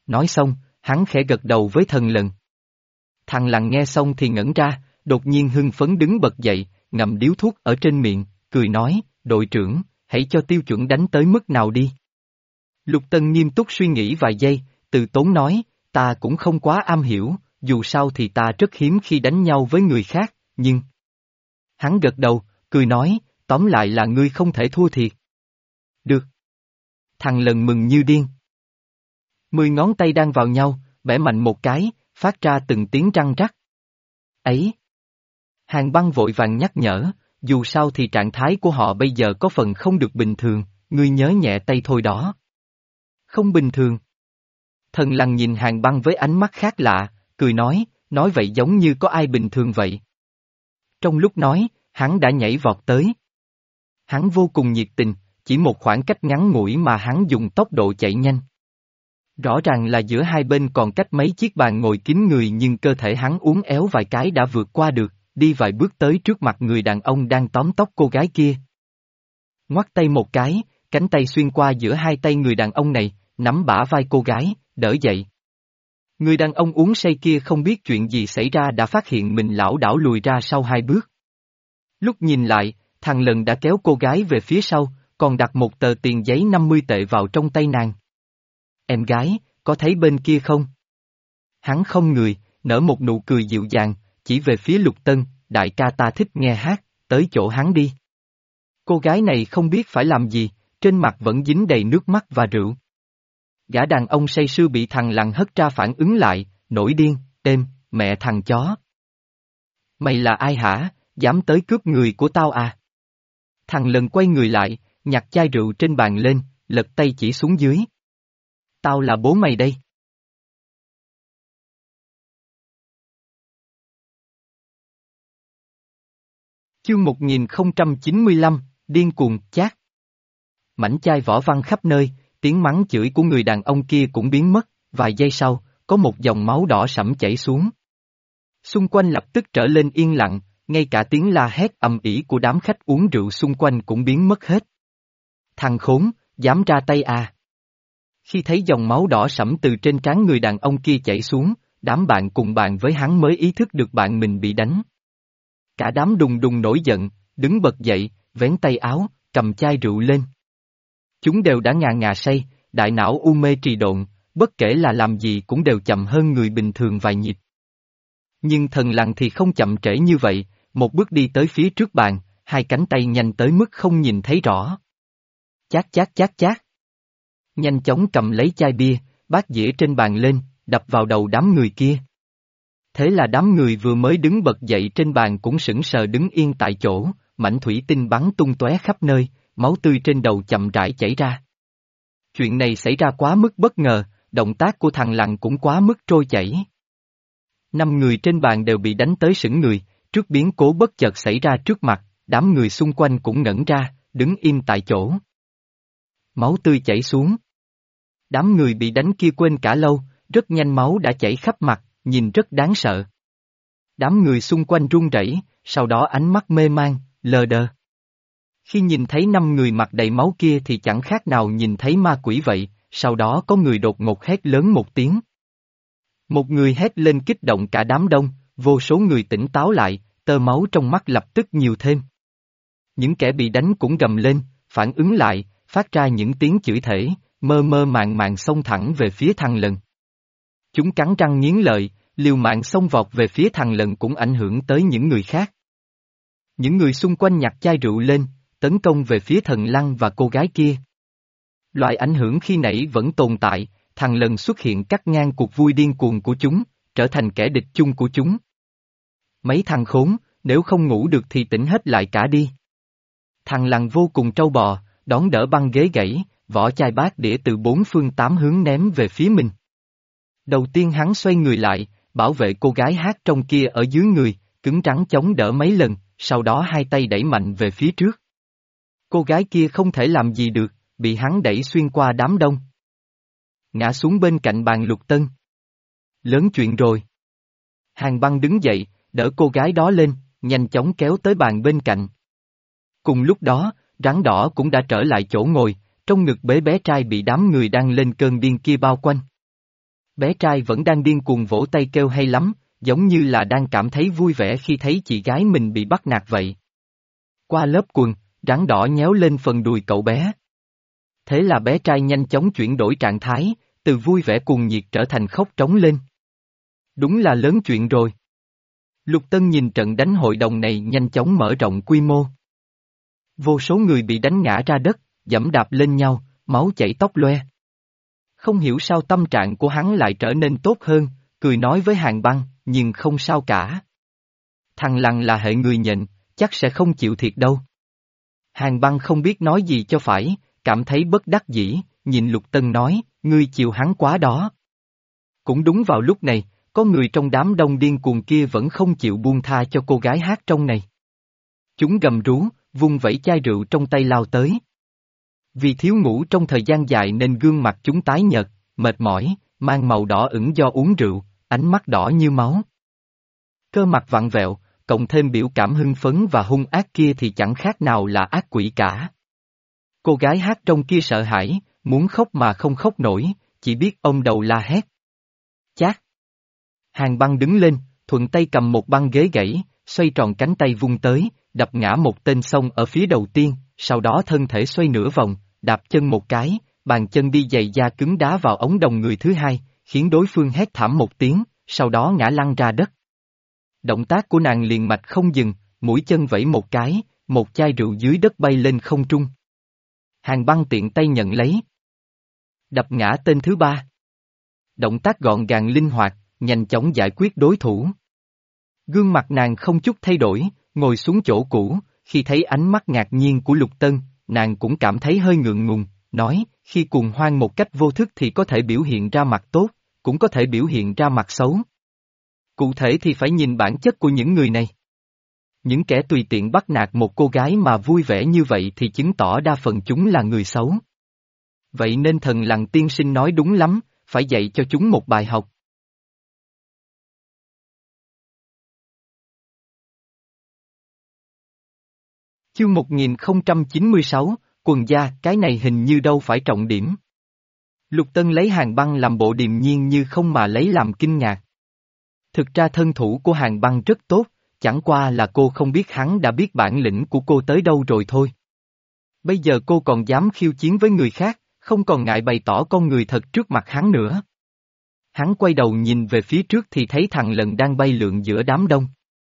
Nói xong, hắn khẽ gật đầu với thần lần. Thằng lằn nghe xong thì ngẩn ra, đột nhiên hưng phấn đứng bật dậy, ngậm điếu thuốc ở trên miệng, cười nói, đội trưởng, hãy cho tiêu chuẩn đánh tới mức nào đi. Lục Tân nghiêm túc suy nghĩ vài giây, từ tốn nói, ta cũng không quá am hiểu, dù sao thì ta rất hiếm khi đánh nhau với người khác, nhưng... Hắn gật đầu, cười nói, tóm lại là ngươi không thể thua thiệt. Được. Thằng lần mừng như điên. Mười ngón tay đang vào nhau, bẻ mạnh một cái, phát ra từng tiếng răng rắc. Ấy! Hàng băng vội vàng nhắc nhở, dù sao thì trạng thái của họ bây giờ có phần không được bình thường, ngươi nhớ nhẹ tay thôi đó. Không bình thường. Thần lằn nhìn hàng băng với ánh mắt khác lạ, cười nói, nói vậy giống như có ai bình thường vậy. Trong lúc nói, hắn đã nhảy vọt tới. Hắn vô cùng nhiệt tình, chỉ một khoảng cách ngắn ngủi mà hắn dùng tốc độ chạy nhanh. Rõ ràng là giữa hai bên còn cách mấy chiếc bàn ngồi kín người nhưng cơ thể hắn uốn éo vài cái đã vượt qua được, đi vài bước tới trước mặt người đàn ông đang tóm tóc cô gái kia. Ngoắt tay một cái, cánh tay xuyên qua giữa hai tay người đàn ông này, nắm bả vai cô gái, đỡ dậy. Người đàn ông uống say kia không biết chuyện gì xảy ra đã phát hiện mình lảo đảo lùi ra sau hai bước. Lúc nhìn lại, thằng lần đã kéo cô gái về phía sau, còn đặt một tờ tiền giấy năm mươi tệ vào trong tay nàng. Em gái, có thấy bên kia không? Hắn không người, nở một nụ cười dịu dàng, chỉ về phía Lục Tân, đại ca ta thích nghe hát, tới chỗ hắn đi. Cô gái này không biết phải làm gì, trên mặt vẫn dính đầy nước mắt và rượu. Gã đàn ông say sưa bị thằng lằn hất ra phản ứng lại, nổi điên, êm, mẹ thằng chó. Mày là ai hả, dám tới cướp người của tao à? Thằng lần quay người lại, nhặt chai rượu trên bàn lên, lật tay chỉ xuống dưới. Tao là bố mày đây. Chương một nghìn không trăm chín mươi lăm, điên cuồng, chát. Mảnh chai vỏ văng khắp nơi, tiếng mắng chửi của người đàn ông kia cũng biến mất, vài giây sau, có một dòng máu đỏ sẫm chảy xuống. Xung quanh lập tức trở lên yên lặng, ngay cả tiếng la hét ầm ĩ của đám khách uống rượu xung quanh cũng biến mất hết. Thằng khốn, dám ra tay à? Khi thấy dòng máu đỏ sẫm từ trên trán người đàn ông kia chảy xuống, đám bạn cùng bàn với hắn mới ý thức được bạn mình bị đánh. Cả đám đùng đùng nổi giận, đứng bật dậy, vén tay áo, cầm chai rượu lên. Chúng đều đã ngà ngà say, đại não u mê trì độn, bất kể là làm gì cũng đều chậm hơn người bình thường vài nhịp. Nhưng thần lằn thì không chậm trễ như vậy, một bước đi tới phía trước bàn, hai cánh tay nhanh tới mức không nhìn thấy rõ. Chát chát chát chát. Nhanh chóng cầm lấy chai bia, bát dĩa trên bàn lên, đập vào đầu đám người kia. Thế là đám người vừa mới đứng bật dậy trên bàn cũng sững sờ đứng yên tại chỗ, mảnh thủy tinh bắn tung tóe khắp nơi, máu tươi trên đầu chậm rãi chảy ra. Chuyện này xảy ra quá mức bất ngờ, động tác của thằng lằn cũng quá mức trôi chảy. Năm người trên bàn đều bị đánh tới sững người, trước biến cố bất chợt xảy ra trước mặt, đám người xung quanh cũng ngẩn ra, đứng im tại chỗ. Máu tươi chảy xuống. Đám người bị đánh kia quên cả lâu, rất nhanh máu đã chảy khắp mặt, nhìn rất đáng sợ. Đám người xung quanh run rẩy, sau đó ánh mắt mê man, lờ đờ. Khi nhìn thấy năm người mặt đầy máu kia thì chẳng khác nào nhìn thấy ma quỷ vậy, sau đó có người đột ngột hét lớn một tiếng. Một người hét lên kích động cả đám đông, vô số người tỉnh táo lại, tơ máu trong mắt lập tức nhiều thêm. Những kẻ bị đánh cũng gầm lên, phản ứng lại, phát ra những tiếng chửi thể, mơ mơ màng màng xông thẳng về phía thằng lần. Chúng cắn răng nghiến lợi, liều mạng xông vọt về phía thằng lần cũng ảnh hưởng tới những người khác. Những người xung quanh nhặt chai rượu lên, tấn công về phía thần lăng và cô gái kia. Loại ảnh hưởng khi nãy vẫn tồn tại, thằng lần xuất hiện cắt ngang cuộc vui điên cuồng của chúng, trở thành kẻ địch chung của chúng. Mấy thằng khốn, nếu không ngủ được thì tỉnh hết lại cả đi. Thằng lằn vô cùng trâu bò, đón đỡ băng ghế gãy, vỏ chai bát đĩa từ bốn phương tám hướng ném về phía mình. Đầu tiên hắn xoay người lại, bảo vệ cô gái hát trong kia ở dưới người, cứng rắn chống đỡ mấy lần, sau đó hai tay đẩy mạnh về phía trước. Cô gái kia không thể làm gì được, bị hắn đẩy xuyên qua đám đông. Ngã xuống bên cạnh bàn Lục Tân. Lớn chuyện rồi. Hàng băng đứng dậy, đỡ cô gái đó lên, nhanh chóng kéo tới bàn bên cạnh. Cùng lúc đó, rắn đỏ cũng đã trở lại chỗ ngồi, trong ngực bế bé trai bị đám người đang lên cơn điên kia bao quanh. Bé trai vẫn đang điên cuồng vỗ tay kêu hay lắm, giống như là đang cảm thấy vui vẻ khi thấy chị gái mình bị bắt nạt vậy. Qua lớp quần, rắn đỏ nhéo lên phần đùi cậu bé. Thế là bé trai nhanh chóng chuyển đổi trạng thái, từ vui vẻ cuồng nhiệt trở thành khóc trống lên. Đúng là lớn chuyện rồi. Lục Tân nhìn trận đánh hội đồng này nhanh chóng mở rộng quy mô. Vô số người bị đánh ngã ra đất, giẫm đạp lên nhau, máu chảy tóc loe. Không hiểu sao tâm trạng của hắn lại trở nên tốt hơn, cười nói với Hàn Băng, nhưng không sao cả. Thằng Lằn là hệ người nhện, chắc sẽ không chịu thiệt đâu. Hàn Băng không biết nói gì cho phải, cảm thấy bất đắc dĩ, nhìn Lục Tân nói, ngươi chiều hắn quá đó. Cũng đúng vào lúc này, có người trong đám đông điên cuồng kia vẫn không chịu buông tha cho cô gái hát trong này. Chúng gầm rú, vung vẩy chai rượu trong tay lao tới. Vì thiếu ngủ trong thời gian dài nên gương mặt chúng tái nhợt, mệt mỏi, mang màu đỏ ửng do uống rượu, ánh mắt đỏ như máu. Cơ mặt vặn vẹo, cộng thêm biểu cảm hưng phấn và hung ác kia thì chẳng khác nào là ác quỷ cả. Cô gái hát trong kia sợ hãi, muốn khóc mà không khóc nổi, chỉ biết ôm đầu la hét. Chát! Hàn Băng đứng lên, thuận tay cầm một băng ghế gãy, xoay tròn cánh tay vung tới, đập ngã một tên xông ở phía đầu tiên, sau đó thân thể xoay nửa vòng, đạp chân một cái, bàn chân đi giày da cứng đá vào ống đồng người thứ hai, khiến đối phương hét thảm một tiếng, sau đó ngã lăn ra đất. Động tác của nàng liền mạch không dừng, mũi chân vẫy một cái, một chai rượu dưới đất bay lên không trung. Hàn Băng tiện tay nhận lấy. Đập ngã tên thứ ba. Động tác gọn gàng linh hoạt, nhanh chóng giải quyết đối thủ. Gương mặt nàng không chút thay đổi, ngồi xuống chỗ cũ, khi thấy ánh mắt ngạc nhiên của Lục Tân, nàng cũng cảm thấy hơi ngượng ngùng, nói, khi cuồng hoan một cách vô thức thì có thể biểu hiện ra mặt tốt, cũng có thể biểu hiện ra mặt xấu. Cụ thể thì phải nhìn bản chất của những người này. Những kẻ tùy tiện bắt nạt một cô gái mà vui vẻ như vậy thì chứng tỏ đa phần chúng là người xấu. Vậy nên thần Lằn tiên sinh nói đúng lắm, phải dạy cho chúng một bài học. Chương một nghìn không trăm chín mươi sáu, quần gia, cái này hình như đâu phải trọng điểm. Lục Tân lấy Hàn Băng làm bộ điềm nhiên như không mà lấy làm kinh ngạc. Thực ra thân thủ của Hàn Băng rất tốt, chẳng qua là cô không biết hắn đã biết bản lĩnh của cô tới đâu rồi thôi. Bây giờ cô còn dám khiêu chiến với người khác, không còn ngại bày tỏ con người thật trước mặt hắn nữa. Hắn quay đầu nhìn về phía trước thì thấy thằng Lằn đang bay lượn giữa đám đông.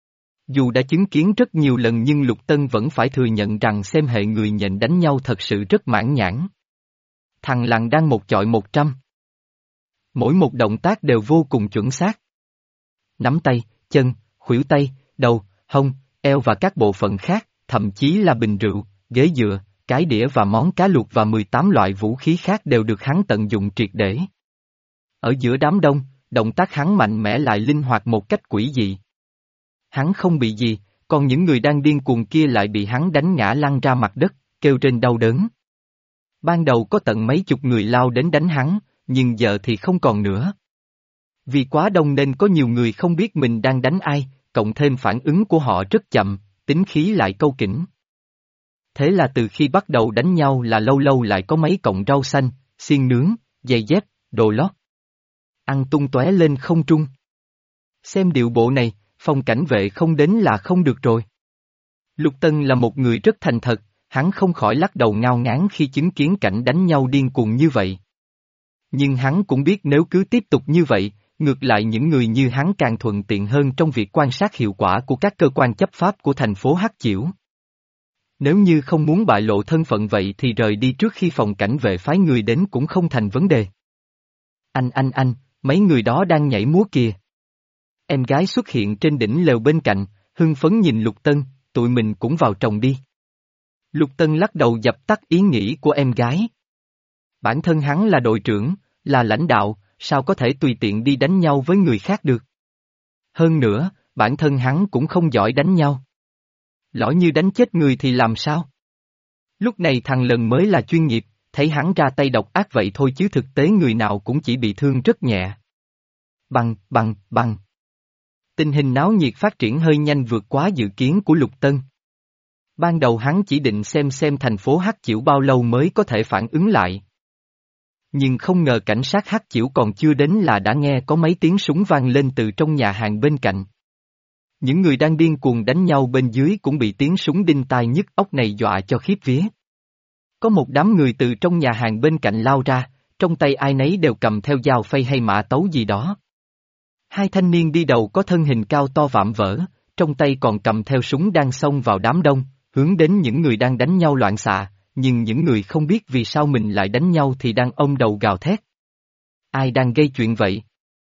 Dù đã chứng kiến rất nhiều lần nhưng Lục Tân vẫn phải thừa nhận rằng xem hệ người nhện đánh nhau thật sự rất mãn nhãn. Thằng Lằn đang một chọi một trăm. Mỗi một động tác đều vô cùng chuẩn xác. Nắm tay, chân, khuỷu tay, đầu, hông, eo và các bộ phận khác, thậm chí là bình rượu, ghế dựa, cái đĩa và món cá luộc và mười tám loại vũ khí khác đều được hắn tận dụng triệt để. Ở giữa đám đông, động tác hắn mạnh mẽ lại linh hoạt một cách quỷ dị. Hắn không bị gì, còn những người đang điên cuồng kia lại bị hắn đánh ngã lăn ra mặt đất, kêu trên đau đớn. Ban đầu có tận mấy chục người lao đến đánh hắn, nhưng giờ thì không còn nữa. Vì quá đông nên có nhiều người không biết mình đang đánh ai, cộng thêm phản ứng của họ rất chậm, tính khí lại câu kỉnh. Thế là từ khi bắt đầu đánh nhau là lâu lâu lại có mấy cọng rau xanh, xiên nướng, giày dép, đồ lót. Ăn tung tóe lên không trung. Xem điệu bộ này, phòng cảnh vệ không đến là không được rồi. Lục Tân là một người rất thành thật, hắn không khỏi lắc đầu ngao ngán khi chứng kiến cảnh đánh nhau điên cuồng như vậy. Nhưng hắn cũng biết nếu cứ tiếp tục như vậy, ngược lại những người như hắn càng thuận tiện hơn trong việc quan sát hiệu quả của các cơ quan chấp pháp của thành phố Hắc Chiểu. Nếu như không muốn bại lộ thân phận vậy thì rời đi trước khi phòng cảnh vệ phái người đến cũng không thành vấn đề. Anh anh anh, mấy người đó đang nhảy múa kìa. Em gái xuất hiện trên đỉnh lều bên cạnh, hưng phấn nhìn Lục Tân, tụi mình cũng vào trồng đi. Lục Tân lắc đầu dập tắt ý nghĩ của em gái. Bản thân hắn là đội trưởng, là lãnh đạo, sao có thể tùy tiện đi đánh nhau với người khác được. Hơn nữa, bản thân hắn cũng không giỏi đánh nhau. Lỡ như đánh chết người thì làm sao? Lúc này thằng Lằn mới là chuyên nghiệp, thấy hắn ra tay độc ác vậy thôi chứ thực tế người nào cũng chỉ bị thương rất nhẹ. Bằng, bằng, bằng. Tình hình náo nhiệt phát triển hơi nhanh vượt quá dự kiến của Lục Tân. Ban đầu hắn chỉ định xem xem thành phố Hắc Chiểu bao lâu mới có thể phản ứng lại. Nhưng không ngờ cảnh sát hắc chĩu còn chưa đến là đã nghe có mấy tiếng súng vang lên từ trong nhà hàng bên cạnh. Những người đang điên cuồng đánh nhau bên dưới cũng bị tiếng súng đinh tai nhức óc này dọa cho khiếp vía. Có một đám người từ trong nhà hàng bên cạnh lao ra, trong tay ai nấy đều cầm theo dao phay hay mã tấu gì đó. Hai thanh niên đi đầu có thân hình cao to vạm vỡ, trong tay còn cầm theo súng đang xông vào đám đông, hướng đến những người đang đánh nhau loạn xạ, nhưng những người không biết vì sao mình lại đánh nhau thì đang ôm đầu gào thét. Ai đang gây chuyện vậy?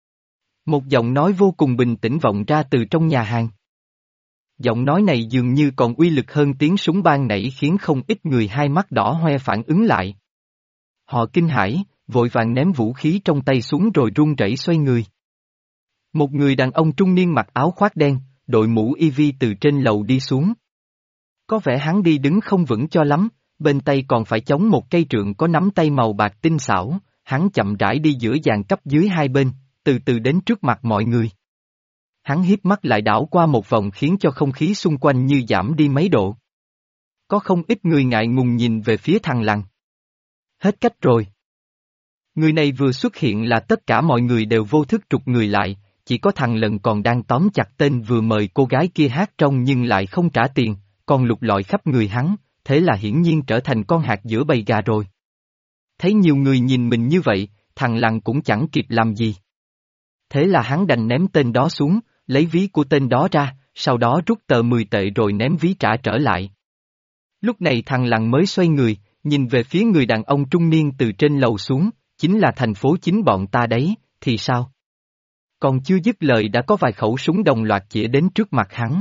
Một giọng nói vô cùng bình tĩnh vọng ra từ trong nhà hàng. Giọng nói này dường như còn uy lực hơn tiếng súng ban nãy khiến không ít người hai mắt đỏ hoe phản ứng lại. Họ kinh hãi, vội vàng ném vũ khí trong tay xuống rồi run rẩy xoay người. Một người đàn ông trung niên mặc áo khoác đen, đội mũ i vê từ trên lầu đi xuống. Có vẻ hắn đi đứng không vững cho lắm, bên tay còn phải chống một cây trượng có nắm tay màu bạc tinh xảo, hắn chậm rãi đi giữa dàn cấp dưới hai bên, từ từ đến trước mặt mọi người. Hắn hiếp mắt lại đảo qua một vòng khiến cho không khí xung quanh như giảm đi mấy độ. Có không ít người ngại ngùng nhìn về phía thằng Lằn. Hết cách rồi. Người này vừa xuất hiện là tất cả mọi người đều vô thức trục người lại, chỉ có thằng Lần còn đang tóm chặt tên vừa mời cô gái kia hát trong nhưng lại không trả tiền, còn lục lọi khắp người hắn, thế là hiển nhiên trở thành con hạt giữa bầy gà rồi. Thấy nhiều người nhìn mình như vậy, thằng Lằn cũng chẳng kịp làm gì. Thế là hắn đành ném tên đó xuống, lấy ví của tên đó ra, sau đó rút tờ mười tệ rồi ném ví trả trở lại. Lúc này thằng Lằn mới xoay người, nhìn về phía người đàn ông trung niên từ trên lầu xuống, chính là thành phố chính bọn ta đấy, thì sao? Còn chưa dứt lời đã có vài khẩu súng đồng loạt chĩa đến trước mặt hắn.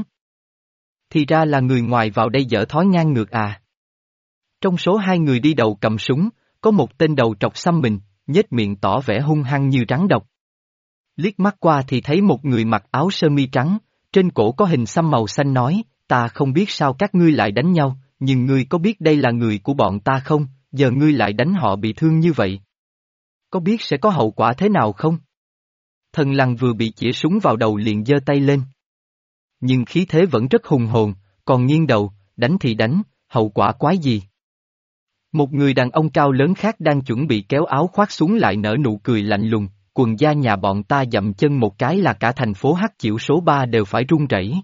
Thì ra là người ngoài vào đây dở thói ngang ngược à. Trong số hai người đi đầu cầm súng, có một tên đầu trọc xăm mình, nhếch miệng tỏ vẻ hung hăng như rắn độc. Liếc mắt qua thì thấy một người mặc áo sơ mi trắng, trên cổ có hình xăm màu xanh nói, ta không biết sao các ngươi lại đánh nhau, nhưng ngươi có biết đây là người của bọn ta không, giờ ngươi lại đánh họ bị thương như vậy. Có biết sẽ có hậu quả thế nào không? Thần Lằn vừa bị chĩa súng vào đầu liền giơ tay lên. Nhưng khí thế vẫn rất hùng hồn, còn nghiêng đầu, đánh thì đánh, hậu quả quái gì? Một người đàn ông cao lớn khác đang chuẩn bị kéo áo khoác xuống lại nở nụ cười lạnh lùng, quần gia nhà bọn ta dậm chân một cái là cả thành phố hắc chịu số ba đều phải run rẩy.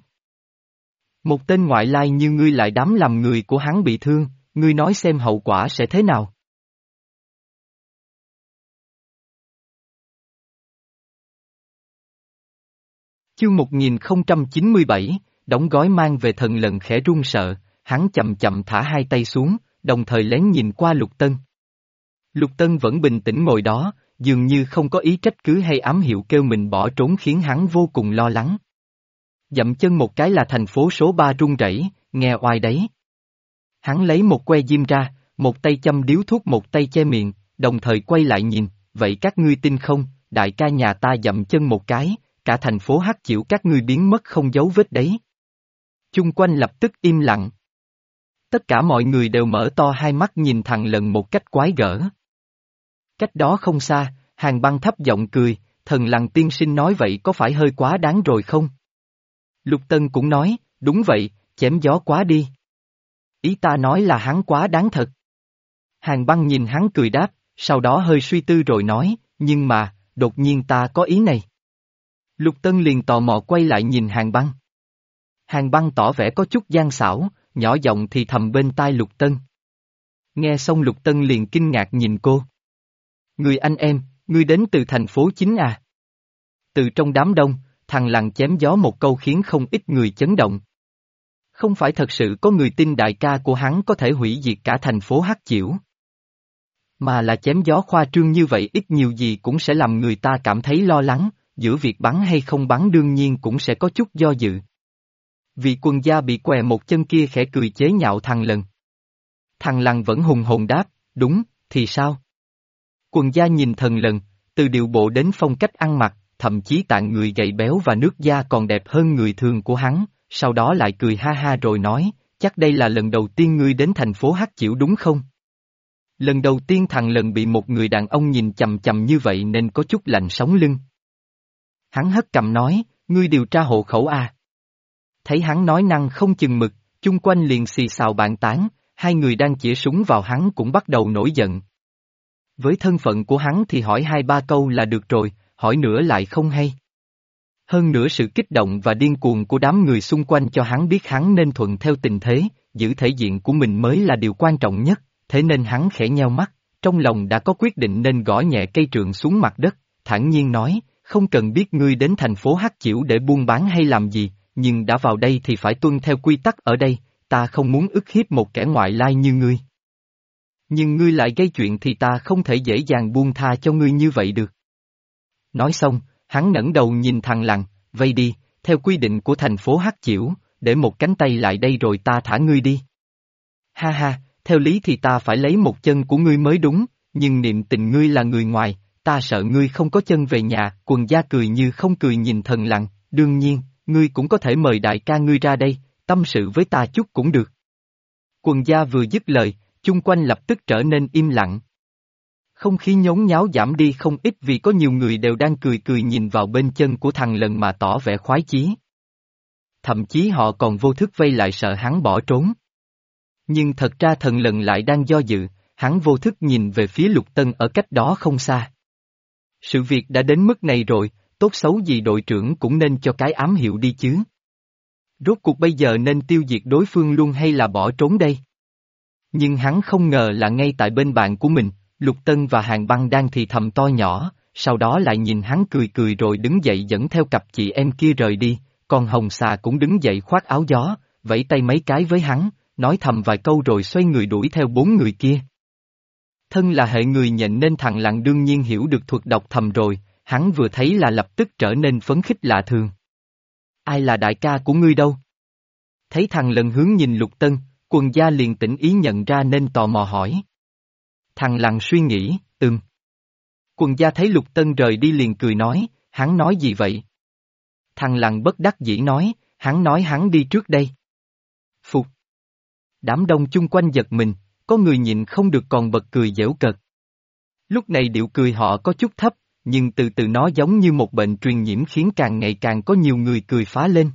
Một tên ngoại lai như ngươi lại đám làm người của hắn bị thương, ngươi nói xem hậu quả sẽ thế nào? Chương một nghìn không trăm chín mươi bảy, đóng gói mang về Thần Lần khẽ run sợ, hắn chậm chậm thả hai tay xuống, đồng thời lén nhìn qua Lục Tân. Lục Tân vẫn bình tĩnh ngồi đó, dường như không có ý trách cứ hay ám hiệu kêu mình bỏ trốn khiến hắn vô cùng lo lắng. Dậm chân một cái là thành phố số ba run rẩy, nghe oai đấy. Hắn lấy một que diêm ra, một tay châm điếu thuốc một tay che miệng, đồng thời quay lại nhìn, vậy các ngươi tin không, đại ca nhà ta dậm chân một cái, cả thành phố hắc chịu các ngươi biến mất không dấu vết đấy. Chung quanh lập tức im lặng. Tất cả mọi người đều mở to hai mắt nhìn thằng Lần một cách quái gở. Cách đó không xa, Hàn Băng thấp giọng cười, Thần Lằn tiên sinh nói vậy có phải hơi quá đáng rồi không? Lục Tân cũng nói, đúng vậy, chém gió quá đi. Ý ta nói là hắn quá đáng thật. Hàn Băng nhìn hắn cười đáp, sau đó hơi suy tư rồi nói, nhưng mà, đột nhiên ta có ý này. Lục Tân liền tò mò quay lại nhìn Hàn Băng. Hàn Băng tỏ vẻ có chút gian xảo, nhỏ giọng thì thầm bên tai Lục Tân. Nghe xong Lục Tân liền kinh ngạc nhìn cô. Người anh em, ngươi đến từ thành phố chính à? Từ trong đám đông, thằng Lằn chém gió một câu khiến không ít người chấn động. Không phải thật sự có người tin đại ca của hắn có thể hủy diệt cả thành phố hắc chịu. Mà là chém gió khoa trương như vậy ít nhiều gì cũng sẽ làm người ta cảm thấy lo lắng, giữa việc bắn hay không bắn đương nhiên cũng sẽ có chút do dự. Vị quần gia bị què một chân kia khẽ cười chế nhạo thằng Lần. Thằng Lằn vẫn hùng hồn đáp, đúng, thì sao? Quần gia nhìn Thần Lần, từ điệu bộ đến phong cách ăn mặc, thậm chí tạng người gầy béo và nước da còn đẹp hơn người thường của hắn, sau đó lại cười ha ha rồi nói, chắc đây là lần đầu tiên ngươi đến thành phố hắc chịu đúng không? Lần đầu tiên thằng Lần bị một người đàn ông nhìn chằm chằm như vậy nên có chút lạnh sống lưng. Hắn hất cằm nói, ngươi điều tra hộ khẩu à? Thấy hắn nói năng không chừng mực, chung quanh liền xì xào bàn tán, hai người đang chĩa súng vào hắn cũng bắt đầu nổi giận. Với thân phận của hắn thì hỏi hai ba câu là được rồi, hỏi nữa lại không hay. Hơn nữa sự kích động và điên cuồng của đám người xung quanh cho hắn biết hắn nên thuận theo tình thế, giữ thể diện của mình mới là điều quan trọng nhất, thế nên hắn khẽ nheo mắt, trong lòng đã có quyết định nên gõ nhẹ cây trượng xuống mặt đất, thản nhiên nói, không cần biết ngươi đến thành phố Hắc Chiểu để buôn bán hay làm gì, nhưng đã vào đây thì phải tuân theo quy tắc ở đây, ta không muốn ức hiếp một kẻ ngoại lai như ngươi. Nhưng ngươi lại gây chuyện thì ta không thể dễ dàng buông tha cho ngươi như vậy được. Nói xong, hắn ngẩng đầu nhìn thằng Lằn, vây đi, theo quy định của thành phố Hắc Chiểu, để một cánh tay lại đây rồi ta thả ngươi đi. Ha ha, theo lý thì ta phải lấy một chân của ngươi mới đúng, nhưng niệm tình ngươi là người ngoài, ta sợ ngươi không có chân về nhà, Quần Gia cười như không cười nhìn Thần Lằn, đương nhiên, ngươi cũng có thể mời đại ca ngươi ra đây, tâm sự với ta chút cũng được. Quần Gia vừa dứt lời, chung quanh lập tức trở nên im lặng. Không khí nhốn nháo giảm đi không ít vì có nhiều người đều đang cười cười nhìn vào bên chân của thằng Lằn mà tỏ vẻ khoái chí. Thậm chí họ còn vô thức vây lại sợ hắn bỏ trốn. Nhưng thật ra Thần Lằn lại đang do dự, hắn vô thức nhìn về phía Lục Tân ở cách đó không xa. Sự việc đã đến mức này rồi, tốt xấu gì đội trưởng cũng nên cho cái ám hiệu đi chứ. Rốt cuộc bây giờ nên tiêu diệt đối phương luôn hay là bỏ trốn đây? Nhưng hắn không ngờ là ngay tại bên bạn của mình, Lục Tân và Hàn Băng đang thì thầm to nhỏ, sau đó lại nhìn hắn cười cười rồi đứng dậy dẫn theo cặp chị em kia rời đi, còn Hồng Xà cũng đứng dậy khoác áo gió, vẫy tay mấy cái với hắn, nói thầm vài câu rồi xoay người đuổi theo bốn người kia. Thân là hệ người nhện nên thằng Lằn đương nhiên hiểu được thuật đọc thầm rồi, hắn vừa thấy là lập tức trở nên phấn khích lạ thường. Ai là đại ca của ngươi đâu? Thấy thằng Lằn hướng nhìn Lục Tân, Quần Gia liền tỉnh ý nhận ra nên tò mò hỏi. Thằng Lằn suy nghĩ, ừm. Quần Gia thấy Lục Tân rời đi liền cười nói, hắn nói gì vậy? Thằng Lằn bất đắc dĩ nói, hắn nói hắn đi trước đây. Phục. Đám đông chung quanh giật mình, có người nhịn không được còn bật cười giễu cợt. Lúc này điệu cười họ có chút thấp, nhưng từ từ nó giống như một bệnh truyền nhiễm khiến càng ngày càng có nhiều người cười phá lên.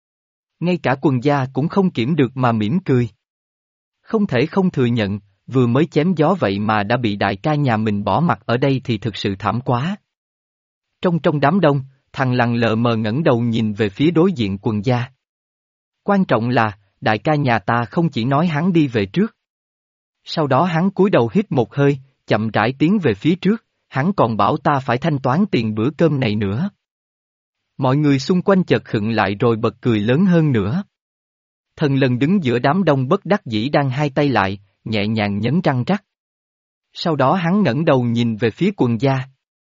Ngay cả Quần Gia cũng không kiểm được mà mỉm cười. Không thể không thừa nhận, vừa mới chém gió vậy mà đã bị đại ca nhà mình bỏ mặt ở đây thì thực sự thảm quá. Trong trong đám đông, thằng Lằn lờ mờ ngẩng đầu nhìn về phía đối diện Quần Gia. Quan trọng là, đại ca nhà ta không chỉ nói hắn đi về trước. Sau đó hắn cúi đầu hít một hơi, chậm rãi tiến về phía trước, hắn còn bảo ta phải thanh toán tiền bữa cơm này nữa. Mọi người xung quanh chợt khựng lại rồi bật cười lớn hơn nữa. Thần Lằn đứng giữa đám đông bất đắc dĩ đang hai tay lại, nhẹ nhàng nhấn răng rắc. Sau đó hắn ngẩng đầu nhìn về phía Quần Gia.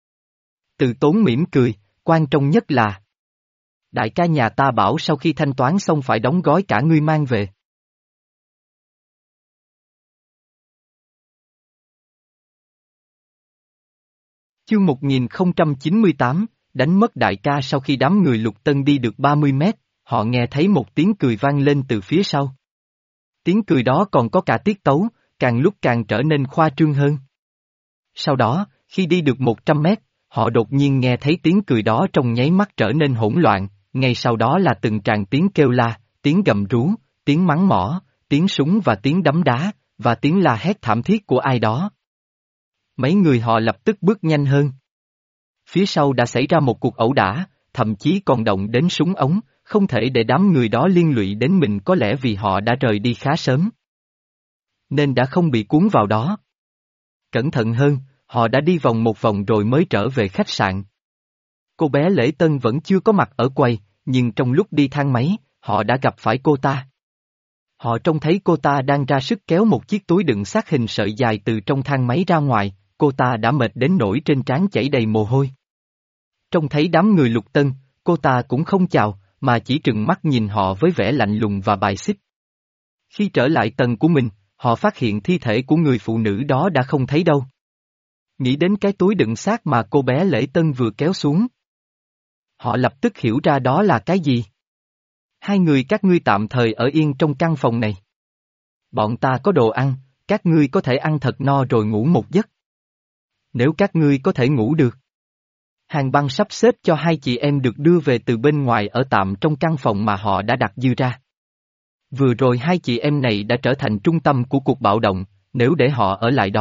Từ tốn mỉm cười, quan trọng nhất là đại ca nhà ta bảo sau khi thanh toán xong phải đóng gói cả ngươi mang về. Chương một nghìn không trăm chín mươi tám, đánh mất đại ca. Sau khi đám người Lục Tân đi được ba mươi mét, họ nghe thấy một tiếng cười vang lên từ phía sau. Tiếng cười đó còn có cả tiết tấu, càng lúc càng trở nên khoa trương hơn. Sau đó, khi đi được một trăm mét, họ đột nhiên nghe thấy tiếng cười đó trong nháy mắt trở nên hỗn loạn, ngay sau đó là từng tràng tiếng kêu la, tiếng gầm rú, tiếng mắng mỏ, tiếng súng và tiếng đấm đá, và tiếng la hét thảm thiết của ai đó. Mấy người họ lập tức bước nhanh hơn. Phía sau đã xảy ra một cuộc ẩu đả, thậm chí còn động đến súng ống, không thể để đám người đó liên lụy đến mình, có lẽ vì họ đã rời đi khá sớm, nên đã không bị cuốn vào đó. Cẩn thận hơn, họ đã đi vòng một vòng rồi mới trở về khách sạn. Cô bé Lễ Tân vẫn chưa có mặt ở quầy, nhưng trong lúc đi thang máy, họ đã gặp phải cô ta. Họ trông thấy cô ta đang ra sức kéo một chiếc túi đựng xác hình sợi dài từ trong thang máy ra ngoài, cô ta đã mệt đến nỗi trên trán chảy đầy mồ hôi. Trông thấy đám người Lục Tân, cô ta cũng không chào, mà chỉ trừng mắt nhìn họ với vẻ lạnh lùng và bài xích. Khi trở lại tầng của mình, họ phát hiện thi thể của người phụ nữ đó đã không thấy đâu. Nghĩ đến cái túi đựng xác mà cô bé Lễ Tân vừa kéo xuống, họ lập tức hiểu ra đó là cái gì. Hai người các ngươi tạm thời ở yên trong căn phòng này. Bọn ta có đồ ăn, các ngươi có thể ăn thật no rồi ngủ một giấc. Nếu các ngươi có thể ngủ được. Hàn Băng sắp xếp cho hai chị em được đưa về từ bên ngoài ở tạm trong căn phòng mà họ đã đặt dư ra. Vừa rồi hai chị em này đã trở thành trung tâm của cuộc bạo động, nếu để họ ở lại đó,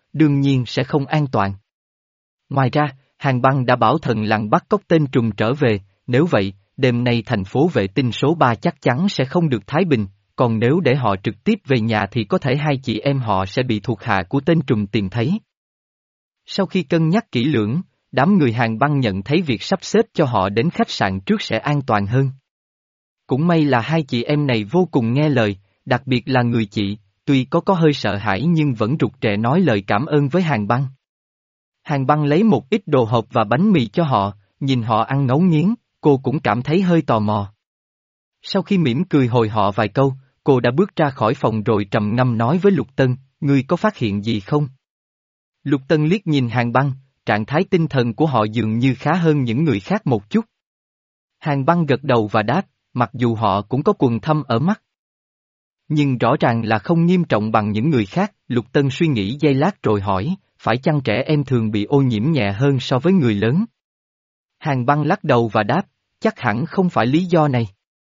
đương nhiên sẽ không an toàn. Ngoài ra, Hàng Băng đã bảo thần lằn bắt cóc tên trùm trở về, nếu vậy, đêm nay thành phố vệ tinh số ba chắc chắn sẽ không được thái bình, còn nếu để họ trực tiếp về nhà thì có thể hai chị em họ sẽ bị thuộc hạ của tên trùm tìm thấy. Sau khi cân nhắc kỹ lưỡng, đám người Hàng Băng nhận thấy việc sắp xếp cho họ đến khách sạn trước sẽ an toàn hơn. Cũng may là hai chị em này vô cùng nghe lời, đặc biệt là người chị, tuy có có hơi sợ hãi nhưng vẫn rụt rè nói lời cảm ơn với Hàng Băng. Hàng Băng lấy một ít đồ hộp và bánh mì cho họ, nhìn họ ăn ngấu nghiến, cô cũng cảm thấy hơi tò mò. Sau khi mỉm cười hồi họ vài câu, cô đã bước ra khỏi phòng rồi trầm ngâm nói với Lục Tân, ngươi có phát hiện gì không? Lục Tân liếc nhìn Hàng Băng, trạng thái tinh thần của họ dường như khá hơn những người khác một chút. Hàng Băng gật đầu và đáp, mặc dù họ cũng có quầng thâm ở mắt. Nhưng rõ ràng là không nghiêm trọng bằng những người khác, Lục Tân suy nghĩ giây lát rồi hỏi, phải chăng trẻ em thường bị ô nhiễm nhẹ hơn so với người lớn? Hàng Băng lắc đầu và đáp, chắc hẳn không phải lý do này.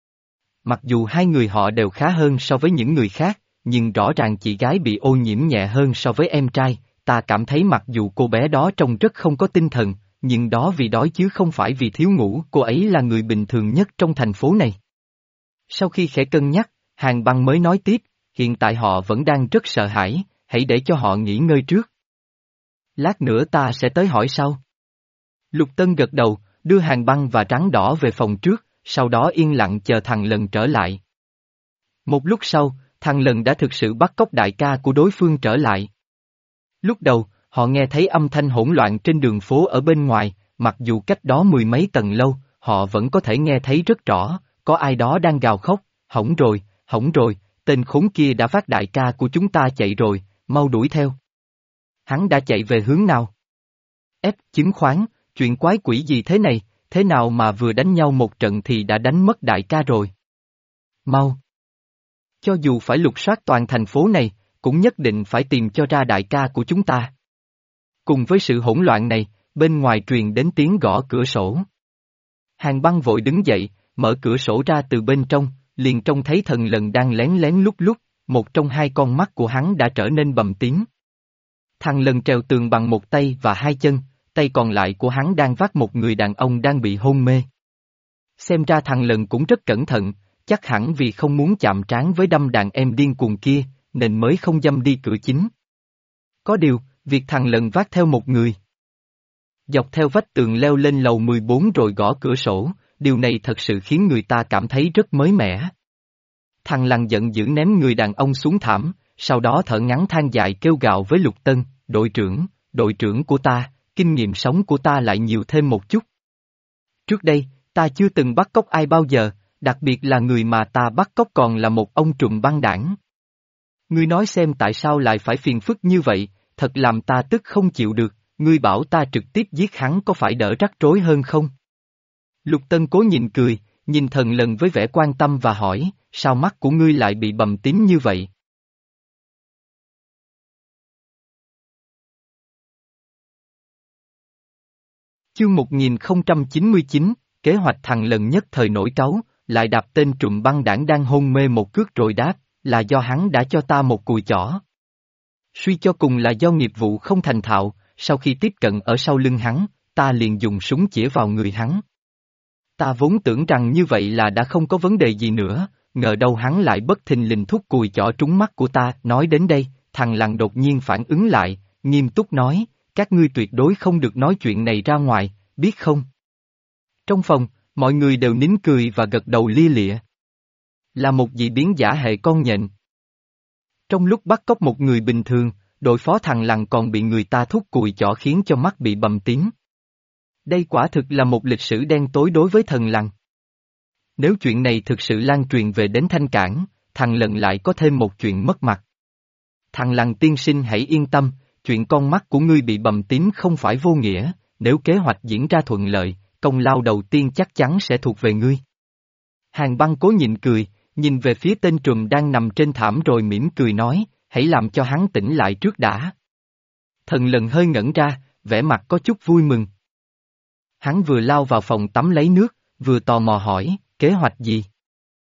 Mặc dù hai người họ đều khá hơn so với những người khác, nhưng rõ ràng chị gái bị ô nhiễm nhẹ hơn so với em trai, ta cảm thấy mặc dù cô bé đó trông rất không có tinh thần, nhưng đó vì đói chứ không phải vì thiếu ngủ, cô ấy là người bình thường nhất trong thành phố này. Sau khi khẽ cân nhắc, Hàng Băng mới nói tiếp, hiện tại họ vẫn đang rất sợ hãi, hãy để cho họ nghỉ ngơi trước. Lát nữa ta sẽ tới hỏi sau. Lục Tân gật đầu, đưa Hàng Băng và Trắng Đỏ về phòng trước, sau đó yên lặng chờ thằng Lần trở lại. Một lúc sau, thằng Lần đã thực sự bắt cóc đại ca của đối phương trở lại. Lúc đầu, họ nghe thấy âm thanh hỗn loạn trên đường phố ở bên ngoài, mặc dù cách đó mười mấy tầng lâu, họ vẫn có thể nghe thấy rất rõ, có ai đó đang gào khóc, hỏng rồi, hỏng rồi, tên khốn kia đã phát đại ca của chúng ta chạy rồi, mau đuổi theo. Hắn đã chạy về hướng nào? Ép chứng khoán, chuyện quái quỷ gì thế này, thế nào mà vừa đánh nhau một trận thì đã đánh mất đại ca rồi? Mau! Cho dù phải lục soát toàn thành phố này, cũng nhất định phải tìm cho ra đại ca của chúng ta. Cùng với sự hỗn loạn này, bên ngoài truyền đến tiếng gõ cửa sổ. Hàng Băng vội đứng dậy, mở cửa sổ ra từ bên trong, liền trông thấy Thần Lần đang lén lén lút lút, một trong hai con mắt của hắn đã trở nên bầm tím. Thằng Lần trèo tường bằng một tay và hai chân, tay còn lại của hắn đang vác một người đàn ông đang bị hôn mê. Xem ra thằng Lần cũng rất cẩn thận, chắc hẳn vì không muốn chạm trán với đâm đàn em điên cuồng kia, nên mới không dâm đi cửa chính. Có điều, việc thằng Lần vác theo một người, dọc theo vách tường leo lên lầu mười bốn rồi gõ cửa sổ, điều này thật sự khiến người ta cảm thấy rất mới mẻ. Thằng Lần giận dữ ném người đàn ông xuống thảm, sau đó thở ngắn than dài kêu gào với Lục Tân, đội trưởng, đội trưởng của ta, kinh nghiệm sống của ta lại nhiều thêm một chút. Trước đây, ta chưa từng bắt cóc ai bao giờ, đặc biệt là người mà ta bắt cóc còn là một ông trùm băng đảng. Ngươi nói xem tại sao lại phải phiền phức như vậy, thật làm ta tức không chịu được, ngươi bảo ta trực tiếp giết hắn có phải đỡ rắc rối hơn không? Lục Tân cố nhìn cười, nhìn Thần Lần với vẻ quan tâm và hỏi, sao mắt của ngươi lại bị bầm tím như vậy? Chương một nghìn không trăm chín mươi chín, kế hoạch thằng Lần nhất thời nổi cáu, lại đạp tên trùm băng đảng đang hôn mê một cước rồi đáp, là do hắn đã cho ta một cùi chỏ. Suy cho cùng là do nghiệp vụ không thành thạo, sau khi tiếp cận ở sau lưng hắn, ta liền dùng súng chĩa vào người hắn. Ta vốn tưởng rằng như vậy là đã không có vấn đề gì nữa, ngờ đâu hắn lại bất thình lình thúc cùi chỏ trúng mắt của ta. Nói đến đây, thằng Lằn đột nhiên phản ứng lại, nghiêm túc nói, các ngươi tuyệt đối không được nói chuyện này ra ngoài, biết không? Trong phòng, mọi người đều nín cười và gật đầu lia lịa. Là một dị biến giả hệ con nhện. Trong lúc bắt cóc một người bình thường, đội phó thằng Lằn còn bị người ta thúc cùi chỏ khiến cho mắt bị bầm tím. Đây quả thực là một lịch sử đen tối đối với thần Lằn. Nếu chuyện này thực sự lan truyền về đến Thanh Cảng, thằng Lằn lại có thêm một chuyện mất mặt. Thằng Lằn tiên sinh hãy yên tâm, chuyện con mắt của ngươi bị bầm tím không phải vô nghĩa, nếu kế hoạch diễn ra thuận lợi, công lao đầu tiên chắc chắn sẽ thuộc về ngươi. Hàng Băng cố nhịn cười, nhìn về phía tên trùm đang nằm trên thảm rồi mỉm cười nói, hãy làm cho hắn tỉnh lại trước đã. Thần Lằn hơi ngẩn ra, vẻ mặt có chút vui mừng. Hắn vừa lao vào phòng tắm lấy nước, vừa tò mò hỏi, kế hoạch gì?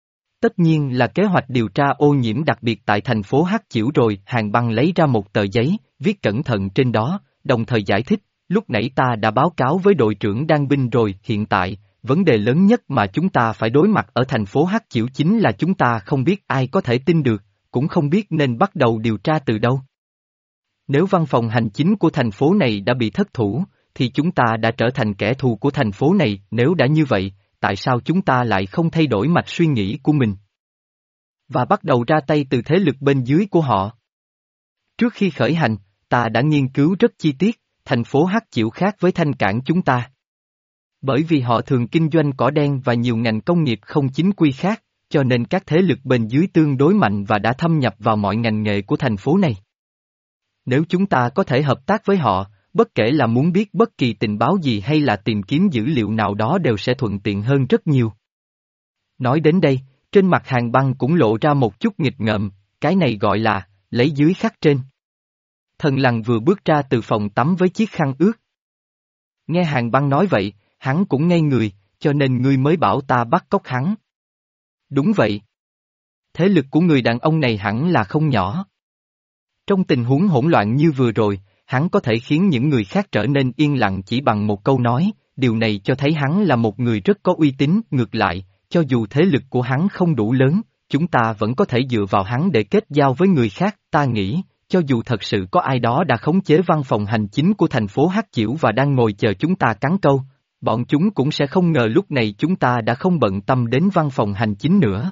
Tất nhiên là kế hoạch điều tra ô nhiễm đặc biệt tại thành phố Hắc Chiểu rồi. Hàn Băng lấy ra một tờ giấy, viết cẩn thận trên đó, đồng thời giải thích, lúc nãy ta đã báo cáo với đội trưởng Đan Binh rồi, hiện tại, vấn đề lớn nhất mà chúng ta phải đối mặt ở thành phố Hắc Chiểu chính là chúng ta không biết ai có thể tin được, cũng không biết nên bắt đầu điều tra từ đâu. Nếu văn phòng hành chính của thành phố này đã bị thất thủ, thì chúng ta đã trở thành kẻ thù của thành phố này. Nếu đã như vậy, tại sao chúng ta lại không thay đổi mạch suy nghĩ của mình và bắt đầu ra tay từ thế lực bên dưới của họ? Trước khi khởi hành, ta đã nghiên cứu rất chi tiết, thành phố Hắc Chiểu khác với Thanh Cảng chúng ta. Bởi vì họ thường kinh doanh cỏ đen và nhiều ngành công nghiệp không chính quy khác, cho nên các thế lực bên dưới tương đối mạnh và đã thâm nhập vào mọi ngành nghề của thành phố này. Nếu chúng ta có thể hợp tác với họ, bất kể là muốn biết bất kỳ tình báo gì hay là tìm kiếm dữ liệu nào đó đều sẽ thuận tiện hơn rất nhiều. Nói đến đây, trên mặt Hàn Băng cũng lộ ra một chút nghịch ngợm, cái này gọi là, lấy dưới khắc trên. Thần Lằn vừa bước ra từ phòng tắm với chiếc khăn ướt. Nghe Hàn Băng nói vậy, hắn cũng ngây người, cho nên ngươi mới bảo ta bắt cóc hắn. Đúng vậy. Thế lực của người đàn ông này hẳn là không nhỏ. Trong tình huống hỗn loạn như vừa rồi, hắn có thể khiến những người khác trở nên yên lặng chỉ bằng một câu nói, điều này cho thấy hắn là một người rất có uy tín. Ngược lại, cho dù thế lực của hắn không đủ lớn, chúng ta vẫn có thể dựa vào hắn để kết giao với người khác. Ta nghĩ, cho dù thật sự có ai đó đã khống chế văn phòng hành chính của thành phố Hắc Chiểu và đang ngồi chờ chúng ta cắn câu, bọn chúng cũng sẽ không ngờ lúc này chúng ta đã không bận tâm đến văn phòng hành chính nữa,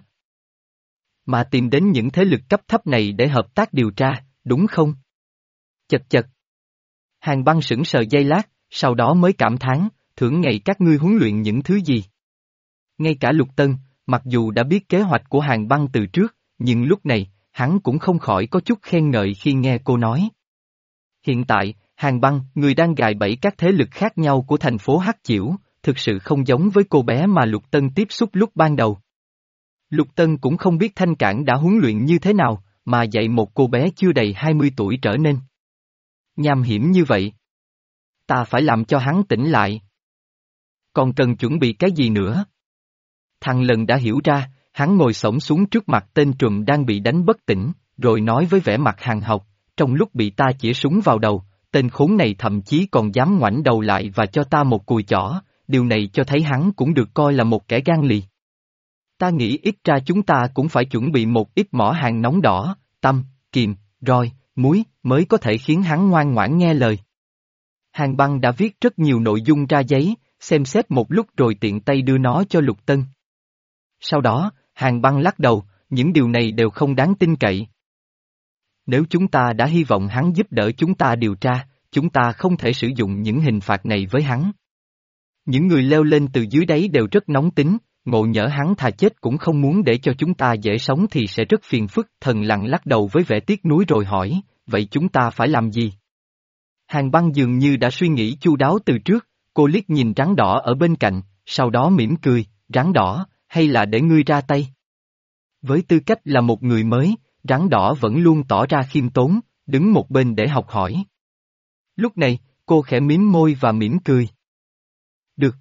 mà tìm đến những thế lực cấp thấp này để hợp tác điều tra, đúng không? Chật chật. Hàn Băng sững sờ giây lát, sau đó mới cảm thán, thưởng ngày các ngươi huấn luyện những thứ gì. Ngay cả Lục Tân, mặc dù đã biết kế hoạch của Hàn Băng từ trước, nhưng lúc này, hắn cũng không khỏi có chút khen ngợi khi nghe cô nói. Hiện tại, Hàn Băng, người đang gài bẫy các thế lực khác nhau của thành phố Hắc Chiểu, thực sự không giống với cô bé mà Lục Tân tiếp xúc lúc ban đầu. Lục Tân cũng không biết Thanh Cảng đã huấn luyện như thế nào, mà dạy một cô bé chưa đầy hai mươi tuổi trở nên nham hiểm như vậy. Ta phải làm cho hắn tỉnh lại. Còn cần chuẩn bị cái gì nữa? Thằng Lần đã hiểu ra, hắn ngồi xổm xuống trước mặt tên trùm đang bị đánh bất tỉnh, rồi nói với vẻ mặt hàn học, trong lúc bị ta chĩa súng vào đầu, tên khốn này thậm chí còn dám ngoảnh đầu lại và cho ta một cùi chỏ, điều này cho thấy hắn cũng được coi là một kẻ gan lì. Ta nghĩ ít ra chúng ta cũng phải chuẩn bị một ít mỏ hàng nóng đỏ, tăm, kiềm, roi, muối, mới có thể khiến hắn ngoan ngoãn nghe lời. Hàn Băng đã viết rất nhiều nội dung ra giấy, xem xét một lúc rồi tiện tay đưa nó cho Lục Tân. Sau đó, Hàn Băng lắc đầu, những điều này đều không đáng tin cậy. Nếu chúng ta đã hy vọng hắn giúp đỡ chúng ta điều tra, chúng ta không thể sử dụng những hình phạt này với hắn. Những người leo lên từ dưới đáy đều rất nóng tính, ngộ nhỡ hắn thà chết cũng không muốn để cho chúng ta dễ sống thì sẽ rất phiền phức. Thần Lằn lắc đầu với vẻ tiếc nuối rồi hỏi, vậy chúng ta phải làm gì? Hàn Băng dường như đã suy nghĩ chu đáo từ trước, cô liếc nhìn rắn đỏ ở bên cạnh, sau đó mỉm cười, rắn đỏ, hay là để ngươi ra tay? Với tư cách là một người mới, rắn đỏ vẫn luôn tỏ ra khiêm tốn, đứng một bên để học hỏi. Lúc này, cô khẽ mím môi và mỉm cười. Được.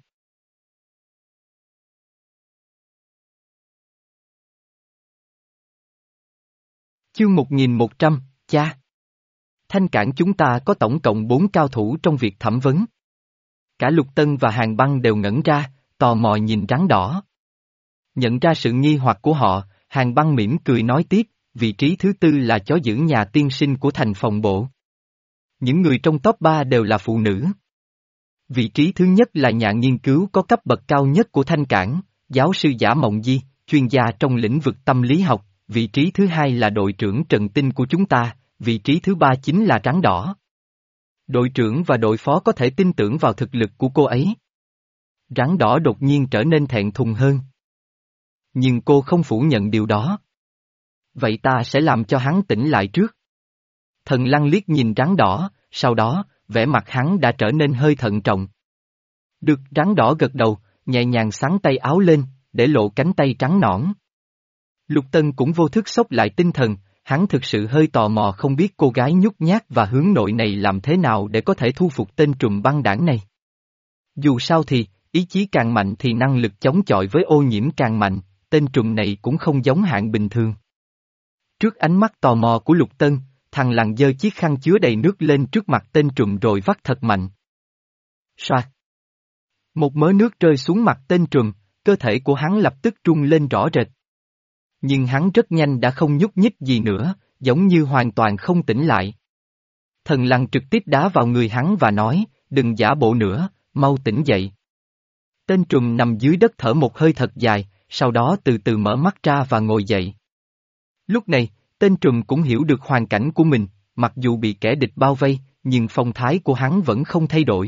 Chương một nghìn một trăm, cha. Thanh Cảng chúng ta có tổng cộng bốn cao thủ trong việc thẩm vấn. Cả Lục Tân và Hàn Băng đều ngẩn ra, tò mò nhìn rắn đỏ. Nhận ra sự nghi hoặc của họ, Hàn Băng mỉm cười nói tiếp, vị trí thứ tư là chó giữ nhà tiên sinh của thành phòng bộ. Những người trong top ba đều là phụ nữ. Vị trí thứ nhất là nhà nghiên cứu có cấp bậc cao nhất của Thanh Cảng, giáo sư Giả Mộng Di, chuyên gia trong lĩnh vực tâm lý học. Vị trí thứ hai là đội trưởng Trần Tinh của chúng ta, vị trí thứ ba chính là rắn đỏ. Đội trưởng và đội phó có thể tin tưởng vào thực lực của cô ấy. Rắn đỏ đột nhiên trở nên thẹn thùng hơn. Nhưng cô không phủ nhận điều đó. Vậy ta sẽ làm cho hắn tỉnh lại trước. Thần Lăng liếc nhìn rắn đỏ, sau đó, vẻ mặt hắn đã trở nên hơi thận trọng. Được, rắn đỏ gật đầu, nhẹ nhàng xắn tay áo lên, để lộ cánh tay trắng nõn. Lục Tân cũng vô thức xốc lại tinh thần, hắn thực sự hơi tò mò không biết cô gái nhút nhát và hướng nội này làm thế nào để có thể thu phục tên trùm băng đảng này. Dù sao thì, ý chí càng mạnh thì năng lực chống chọi với ô nhiễm càng mạnh, tên trùm này cũng không giống hạng bình thường. Trước ánh mắt tò mò của Lục Tân, thằng lằn giơ chiếc khăn chứa đầy nước lên trước mặt tên trùm rồi vắt thật mạnh. Soạt. Một mớ nước rơi xuống mặt tên trùm, cơ thể của hắn lập tức rung lên rõ rệt. Nhưng hắn rất nhanh đã không nhúc nhích gì nữa, giống như hoàn toàn không tỉnh lại. Thần lằn trực tiếp đá vào người hắn và nói, đừng giả bộ nữa, mau tỉnh dậy. Tên trùm nằm dưới đất thở một hơi thật dài, sau đó từ từ mở mắt ra và ngồi dậy. Lúc này, tên trùm cũng hiểu được hoàn cảnh của mình, mặc dù bị kẻ địch bao vây, nhưng phong thái của hắn vẫn không thay đổi.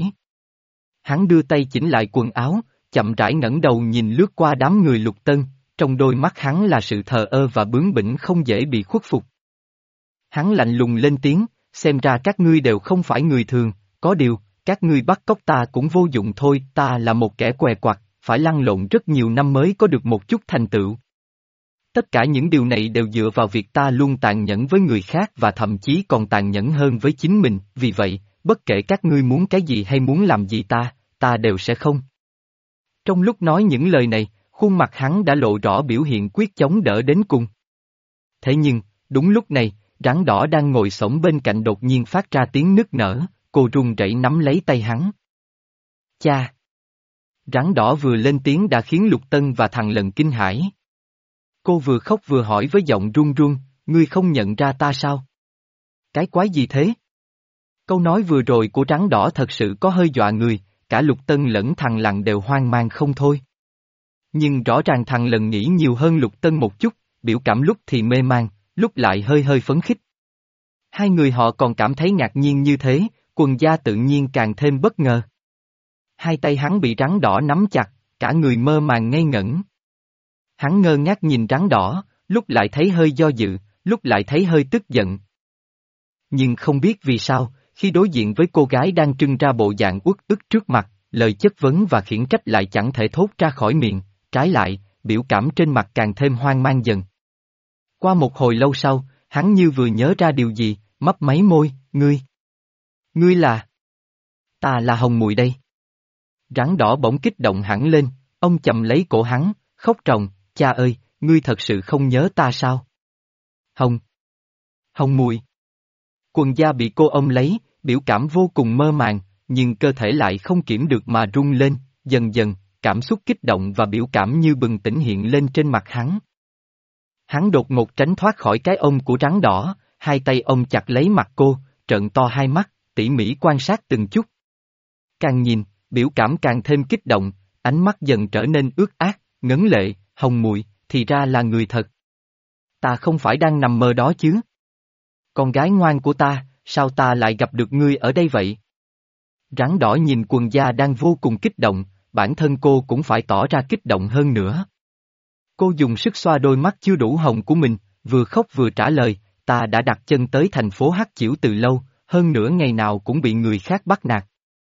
Hắn đưa tay chỉnh lại quần áo, chậm rãi ngẩng đầu nhìn lướt qua đám người Lục Tân, trong đôi mắt hắn là sự thờ ơ và bướng bỉnh không dễ bị khuất phục. Hắn lạnh lùng lên tiếng, xem ra các ngươi đều không phải người thường, có điều, các ngươi bắt cóc ta cũng vô dụng thôi, ta là một kẻ què quặt, phải lăn lộn rất nhiều năm mới có được một chút thành tựu. Tất cả những điều này đều dựa vào việc ta luôn tàn nhẫn với người khác và thậm chí còn tàn nhẫn hơn với chính mình, vì vậy, bất kể các ngươi muốn cái gì hay muốn làm gì ta, ta đều sẽ không. Trong lúc nói những lời này, khuôn mặt hắn đã lộ rõ biểu hiện quyết chống đỡ đến cùng. Thế nhưng, đúng lúc này, rắn đỏ đang ngồi xổm bên cạnh đột nhiên phát ra tiếng nức nở, cô run rẩy nắm lấy tay hắn. Cha! Rắn đỏ vừa lên tiếng đã khiến Lục Tân và thằng Lần kinh hãi. Cô vừa khóc vừa hỏi với giọng run run, ngươi không nhận ra ta sao? Cái quái gì thế? Câu nói vừa rồi của rắn đỏ thật sự có hơi dọa người, cả Lục Tân lẫn thằng Lằn đều hoang mang không thôi. Nhưng rõ ràng thằng Lần nghĩ nhiều hơn Lục Tân một chút, biểu cảm lúc thì mê man, lúc lại hơi hơi phấn khích. Hai người họ còn cảm thấy ngạc nhiên như thế, Quần gia tự nhiên càng thêm bất ngờ. Hai tay hắn bị rắn đỏ nắm chặt, cả người mơ màng ngây ngẩn. Hắn ngơ ngác nhìn rắn đỏ, lúc lại thấy hơi do dự, lúc lại thấy hơi tức giận. Nhưng không biết vì sao, khi đối diện với cô gái đang trưng ra bộ dạng uất ức trước mặt, lời chất vấn và khiển trách lại chẳng thể thốt ra khỏi miệng, trái lại, biểu cảm trên mặt càng thêm hoang mang dần. Qua một hồi lâu sau, hắn như vừa nhớ ra điều gì, mấp máy môi, ngươi. Ngươi là... Ta là Hồng Mùi đây. Rắn đỏ bỗng kích động hẳn lên, ông chầm lấy cổ hắn, khóc ròng, cha ơi, ngươi thật sự không nhớ ta sao? Hồng. Hồng Mùi. Quần gia bị cô ôm lấy, biểu cảm vô cùng mơ màng, nhưng cơ thể lại không kiểm được mà rung lên, dần dần, cảm xúc kích động và biểu cảm như bừng tỉnh hiện lên trên mặt hắn. Hắn đột ngột tránh thoát khỏi cái ôm của rắn đỏ, hai tay ôm chặt lấy mặt cô, trợn to hai mắt, tỉ mỉ quan sát từng chút. Càng nhìn, biểu cảm càng thêm kích động, ánh mắt dần trở nên ướt át, ngấn lệ, Hồng Mùi, thì ra là người thật. Ta không phải đang nằm mơ đó chứ. Con gái ngoan của ta, sao ta lại gặp được ngươi ở đây vậy? Rắn đỏ nhìn quần gia đang vô cùng kích động, bản thân cô cũng phải tỏ ra kích động hơn nữa. Cô dùng sức xoa đôi mắt chưa đủ hồng của mình, vừa khóc vừa trả lời, ta đã đặt chân tới thành phố Hắc Chiểu từ lâu, hơn nữa ngày nào cũng bị người khác bắt nạt.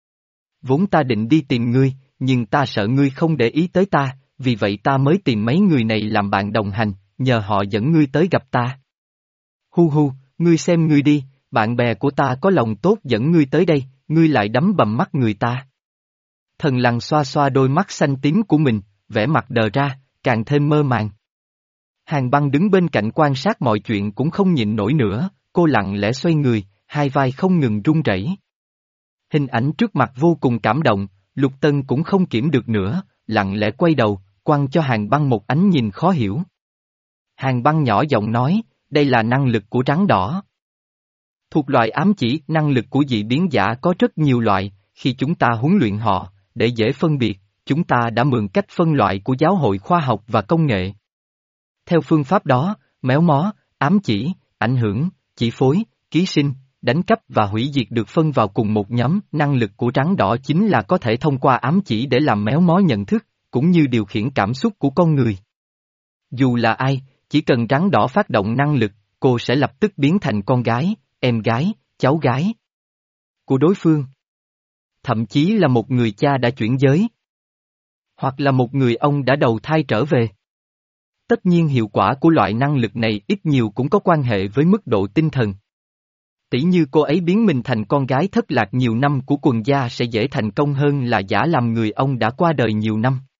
Vốn ta định đi tìm ngươi, nhưng ta sợ ngươi không để ý tới ta, vì vậy ta mới tìm mấy người này làm bạn đồng hành, nhờ họ dẫn ngươi tới gặp ta. Hu hu, ngươi xem ngươi đi, bạn bè của ta có lòng tốt dẫn ngươi tới đây, ngươi lại đắm bầm mắt người ta. Thần lằn xoa xoa đôi mắt xanh tím của mình, vẻ mặt đờ ra, càng thêm mơ màng. Hàn Băng đứng bên cạnh quan sát mọi chuyện cũng không nhịn nổi nữa, cô lặng lẽ xoay người, hai vai không ngừng run rẩy. Hình ảnh trước mặt vô cùng cảm động, Lục Tân cũng không kiểm được nữa, lặng lẽ quay đầu, quăng cho Hàn Băng một ánh nhìn khó hiểu. Hàn Băng nhỏ giọng nói, đây là năng lực của rắn đỏ. Thuộc loại ám chỉ, năng lực của dị biến giả có rất nhiều loại, khi chúng ta huấn luyện họ, để dễ phân biệt, chúng ta đã mượn cách phân loại của giáo hội khoa học và công nghệ. Theo phương pháp đó, méo mó, ám chỉ, ảnh hưởng, chỉ phối, ký sinh, đánh cắp và hủy diệt được phân vào cùng một nhóm. Năng lực của rắn đỏ chính là có thể thông qua ám chỉ để làm méo mó nhận thức, cũng như điều khiển cảm xúc của con người. Dù là ai, chỉ cần rắn đỏ phát động năng lực, cô sẽ lập tức biến thành con gái, em gái, cháu gái của đối phương. Thậm chí là một người cha đã chuyển giới. Hoặc là một người ông đã đầu thai trở về. Tất nhiên hiệu quả của loại năng lực này ít nhiều cũng có quan hệ với mức độ tinh thần. Tỷ như cô ấy biến mình thành con gái thất lạc nhiều năm của quần gia sẽ dễ thành công hơn là giả làm người ông đã qua đời nhiều năm.